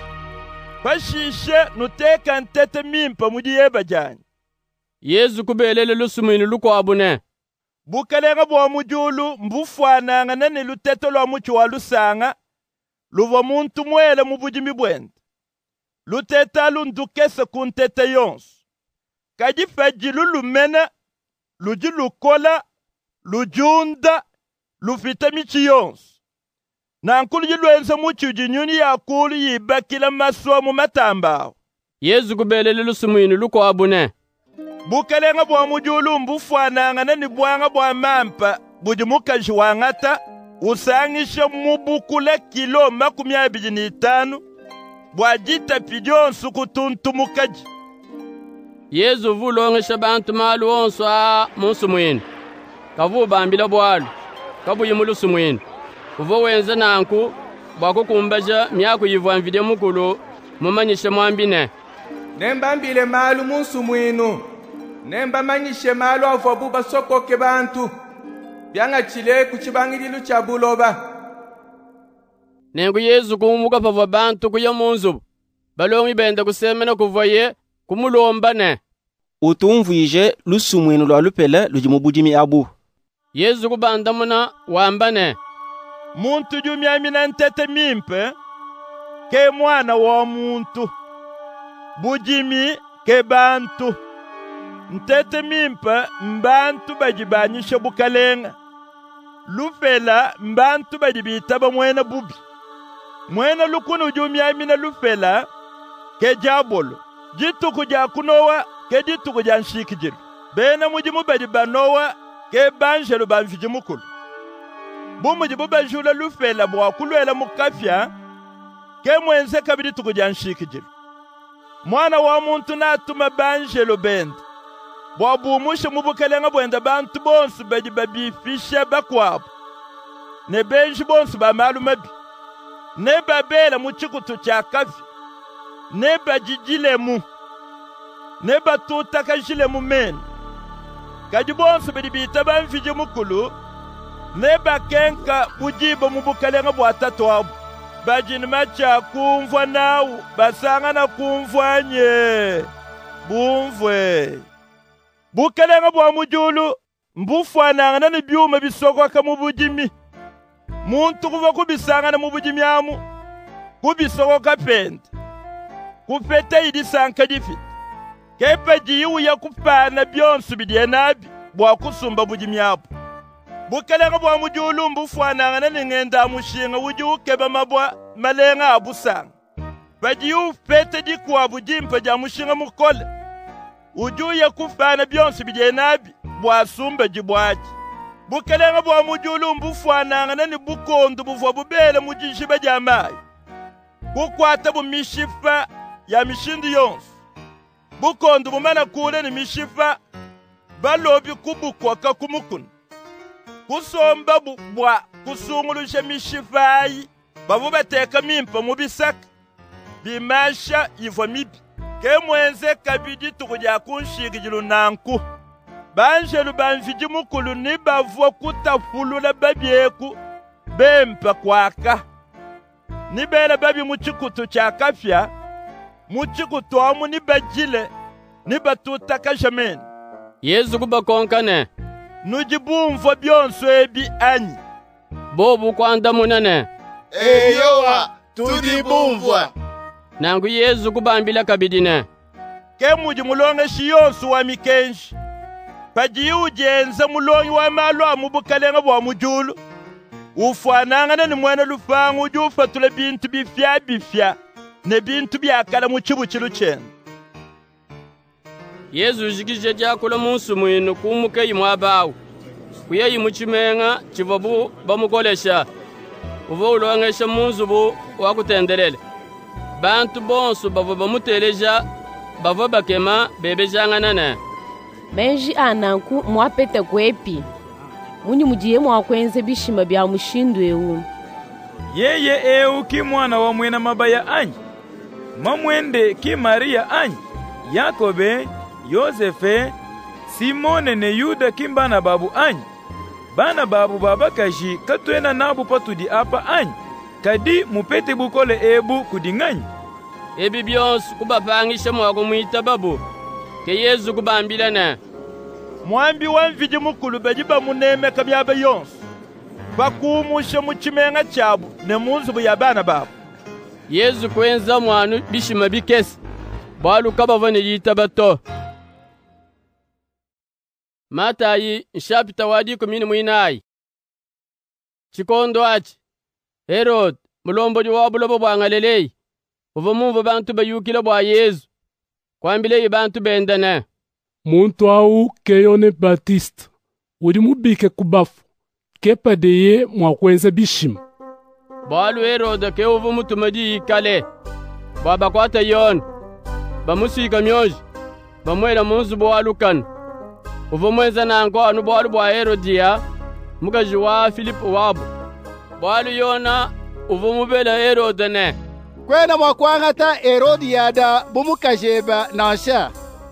pashishe nuteka ntete mimpa mudiyeba jani Yesu kubelele lusumwini luko abune bukalenga bwa mujulu mbufwananga nene luteto lwa muchu wa lusanga luva muntu mwele mubujimi bwenda luteta lundukese kuntete yonsu kaji feji lulumena luji lukola lujunda lufita michi yonsu na nkulu jilwense muchu jinyuni ya kulu yibakila maswa mu matambao Yesu kubelele lusumwini luko abune bukalenga bwa mujulu mbufwananga nani bwanga bwa mampa bujimuka jiwangata usangisha mubukule kilo makumi abiri n'itanu bwajita pidyonsu kutuntumukaji Yesu vulongesha bantu malu onswa munsumwini kavu bambila bwalu kabu yimulusimwini uvo wenze nanku bwakukumbaja myaku yivwa mvide mukulu mumanyishe mwambine nembambile malu munsumwinu nemba manyishe malu avobu basokoke bantu byanga chile kuchibangililu cha buloba nengu Yesu kumuka pava bantu kuya munzubu balongi benda kusemena kuvoye kumulombane utumvije lusumwinu lwa lupele luji mubujimi abu Yesu kubanda muna wambane muntu jumyami na ntete mimpe ke mwana wa muntu bujimi ke bantu ntete mimpa mbantu bajibanyisha bukalenga lufela mbantu bajibitaba mwena bubi mwena lukunu jumyami na lufela ke jabolo jituku ja kunowa ke jituku ja nshikijiru bena mujimu bajibanowa ke banjelu banfijimukulu bumujibu bajula lufela bwakulwela mukafya ke mwenze kabiri tuku ja nshikijiru mwana wa muntu natuma banjelu benda bwabumushe mubukalenga bwenda bantu bonsu baji babifishe bakwabo ne benji bonsu bamalu mabi ne babela muchikutu cha kafi ne bajijilemu ne batuta kajilemu meni kaji bonsu baji bita banfije mukulu ne bakenka bujibo mubukalenga bwatatu wabu bajini macha kumvwa nawu basanga na kumvwa nye bumvwe bukalenga bwa mujulu mbufwananga nani byuma bisokoka mu bujimi muntu kuva kubisangana mu bujimi amu kubisokoka penda kupete idisanka difite kepa jiwu ya kupana byonsu bidye nabi bwa kusumba bujimi apu bukalenga bwa mujulu mbufwananga nani ngenda mushinga wuju keba mabwa malenga abusanga bajiwu pete dikuwa bujimpa ja mushinga mukole ujuye kufana byonsi bijenabi bwasumba jibwaji bukalenga bwa mujulu mbufwananga nani bukondu buvwa bubele mujishiba jamayi kukwata bumishifa ya mishindi yonsu bukondu bumana kule ni mishifa balobi kubukwaka kumukun kusomba bubwa kusungulusha mishivayi bavu bateka mimpa mubisaka bimasha ivo mibi ke mwenze kabidi tukujya kunshigijulu nanku banjelu banviji mukulu ni bavua kutafulula babyeku bempa kwaka ni bela babi muchikutu cha kafya muchikutu amu ni bajile ni batuta kashameni Yesu kubakonkane nujibumvo byonso ebi anyi bobu kwanda munene eyowa tudibumvwa nangu Yesu kubambila kabidine ke muji mulonge shiyonsu wa mikenshi paji ujenza mulongi wa malo amubukalenga bwa mujulu ufanangana ni mwene lufangu ujufatule bintu bifya bifya ne bintu byakala mu chibuchilu chene Yesu jigije jakula munsu mwinu kumuke imwabawu kuye imuchimenga chivobu bamukolesha uvo ulongesha munzubu wakutendelele bantu bonsu bavo bamuteleja bavo bakema bebejangana menji ananku mwapete kwepi munyi mujiye mwakwenze bishima bya mushindu ewu yeye ewu ki mwana wa mwena mabaya anyi mamwende ki Maria anyi Yakobe Yosefe Simone ne Yuda kimbana babu anyi bana babu babakaji katwena nabu patudi apa anyi kadi mupete bukole ebu kudinganyi ebi byonsu kubapangisha mwako mwita babu ke Yesu kubambila na mwambi wamviji mukulu bajiba muneme kabyaba yonsu bakumusha muchimenga chabu ne munzubu ya bana babu Yesu kwenza mwanu bishima bikesi balu kabavane yita bato Matayi nshapita wadi kumini mwinayi chikondo achi Herod mulomboji wabulobo bwangalelei uvo mumvo bantu bayukila bwa Yesu kwambile bantu bendana muntu au keyone Batista uri mubike kubafu kepadeye mwakwenza bishima balu Herod ke uvo mutumadi kale baba kwata yon bamusika myoji bamwela munzu bwalukan uvo mwenza nango anu balu bwa Herodia mukaji wa Filipo wabo balu yona uvo mubela Herodane kwena mwakwangata Herodiada bumukajeba nansha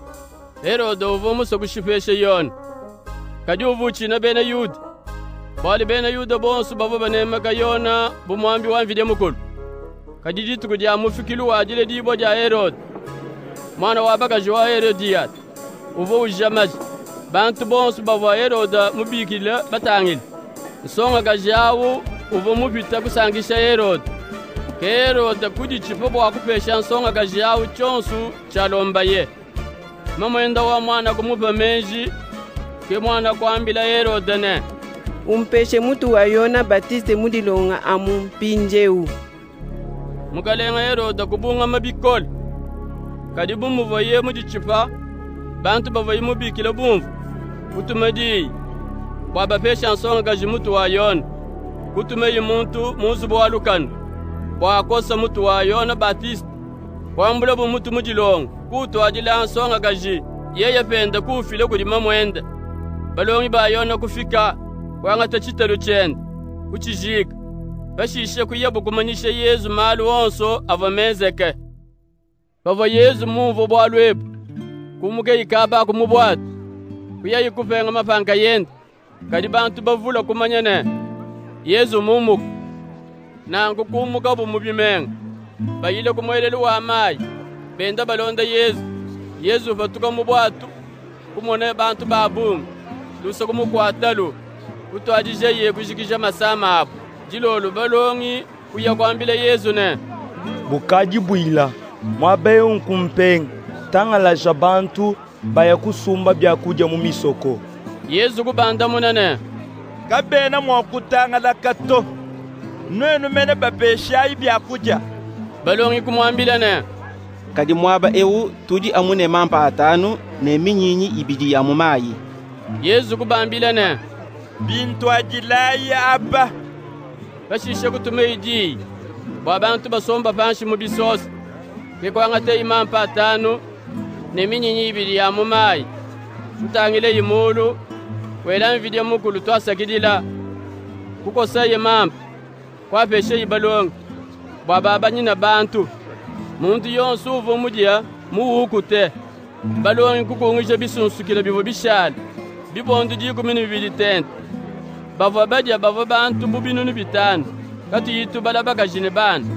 Herode uvo musokushipesha yon kadi uvu china bena Yuda bali bena Yuda bonsu bavo banemaka yona bumwambi wamvide mukulu kadi ditu kujya mufikilu wajile dibo ja Herode mwana wabakaji wa Herodia uvo ujamaji bantu bonsu bavo Herode mubikile batangile nsonga gajawu uvo mubita kusangisha Herode ke Herode kudi chipo bwa kupesha nsonga gajawu chonsu chalomba ye mamwenda wa mwana kumupa menji ke mwana kwambila Herode ne umpeshe mutu wa Yona Batiste mudilonga amumpinjeu mukalenga Herode kubunga mabikole kadi bumuvoye mudichipa bantu bavoye mubikile bumvu kutumadi bwabapesha nsonga gaji mutu wa Yona kutumeyi muntu munzubu walukan bwakosa mutu wa Yona Batiste kwambula bu mutu mudilonga kutu ajila nsonga gaji yeye penda kufile kulima mwende balongi ba Yona kufika kwangata chitelu chende kuchijika bashishe kuyebu kumanyisha Yesu malu onso avamezeke bava Yesu mumvo bwalwebu kumuke ikaba kumubwatu kuyayi kupenga mapanga yende kadi bantu bavula kumanyane Yesu mumuka nangu kumuka bumubimenga bayile kumwelelu wa amayi benda balonda Yesu Yesu batuka mubwatu kumone bantu babunga luso kumukwatalu kutwajije ye kushikisha masama apo jilolo balongi kuya kwambile Yesu ne bukaji bwila mwabe unkumpenga tangala bantu baya kusumba bya kuja mu misoko Yesu kubanda munane kabena mwakutangala kato nwenu mene babesha ibya kuja balongi kumwambila ne kadi mwaba ewu tudi amune mampa atanu ne minyinyi ibidi amumayi Yesu kubambila ne bintu ajilaya aba bashishe kutumeiji bwabantu basomba panshi mu bisosi ke kwangate imampa atanu ne minyinyi ibiri ya mumayi tutangile yimulu wela mvidya mukulu twasakidila kukosa yemampa kwapeshe yibalonga bwa baba nyina bantu muntu yonse uva mudya muwukute balongi kukungisha bisunsukila bivo bishali bibondo dikumi bibili tente bava badya bava bantu mubinunu bitanu katu yitu bala bakajine bana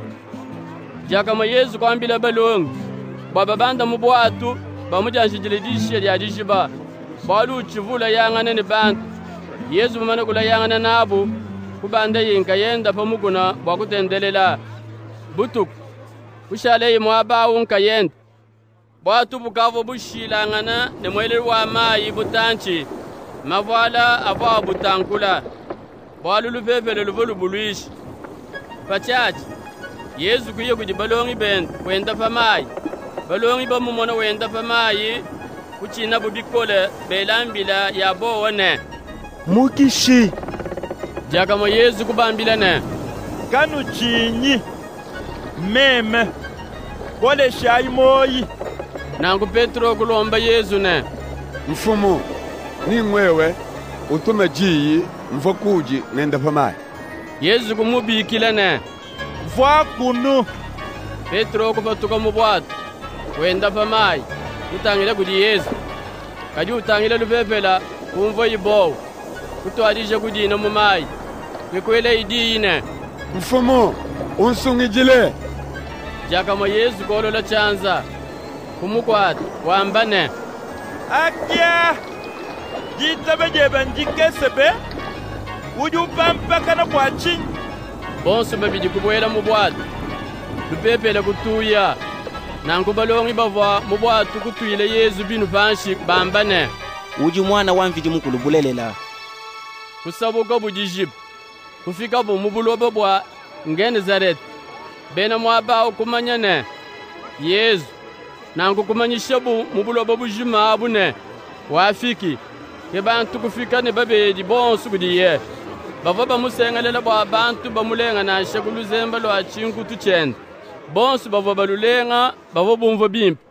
jakama Yesu kwambila balongi baba banda mubwatu bamujanjijile dishe lya dishiba balu uchivula yangana ni bantu Yesu mumana kula yangana nabo kubanda yinka yenda pamuguna bwakutendelela butuku kushale mwaba unka yenda bwatu bukavo bushilangana ne mwele wa mayi butanchi mavala ava butankula bwalu lufefele luvulu buluishi pachachi Yesu kuye kudi balongi ben wenda pa mayi balongi bamumona wenda pa mayi kuchina bubikole belambila ya boone mukishi jakama Yesu kubambila ne kanu chinyi meme kole shayi moyi nangu Petro kulomba Yesu ne mfumu ni mwewe utume jiyi mvo kuji nenda pamayi Yesu kumubikila ne vwa kunu Petro kupatuka mubwatu wenda pamayi utangile kudi Yesu kadi utangile lupepela kumvo yibowu kutwadisha kudina mumayi kwekwele idine mfumu unsungijile jakama Yesu kolola chanza kumukwata wambane akya jitabe njikesebe ujupampakana bwachi bonso babidi kubwela mubwatu lupepela kutuya nangu balongi bava mubwatu kutuyile Yesu binu panshi bambane uji mwana wa mvidi mukulu bulelela kusabuka bujijibu kufika bu mubulobo bwa ngenezareti bena mwaba ukumanyane Yesu nangu kumanyisha bu mubulobo bujima abune wafiki ke bantu kufika ne babedi bonsu kudiye bava bamusengelela bwa bantu bamulenga na shekuluzemba lwa chinku tuchenda bonsu bava balulenga bava bumvo bimpa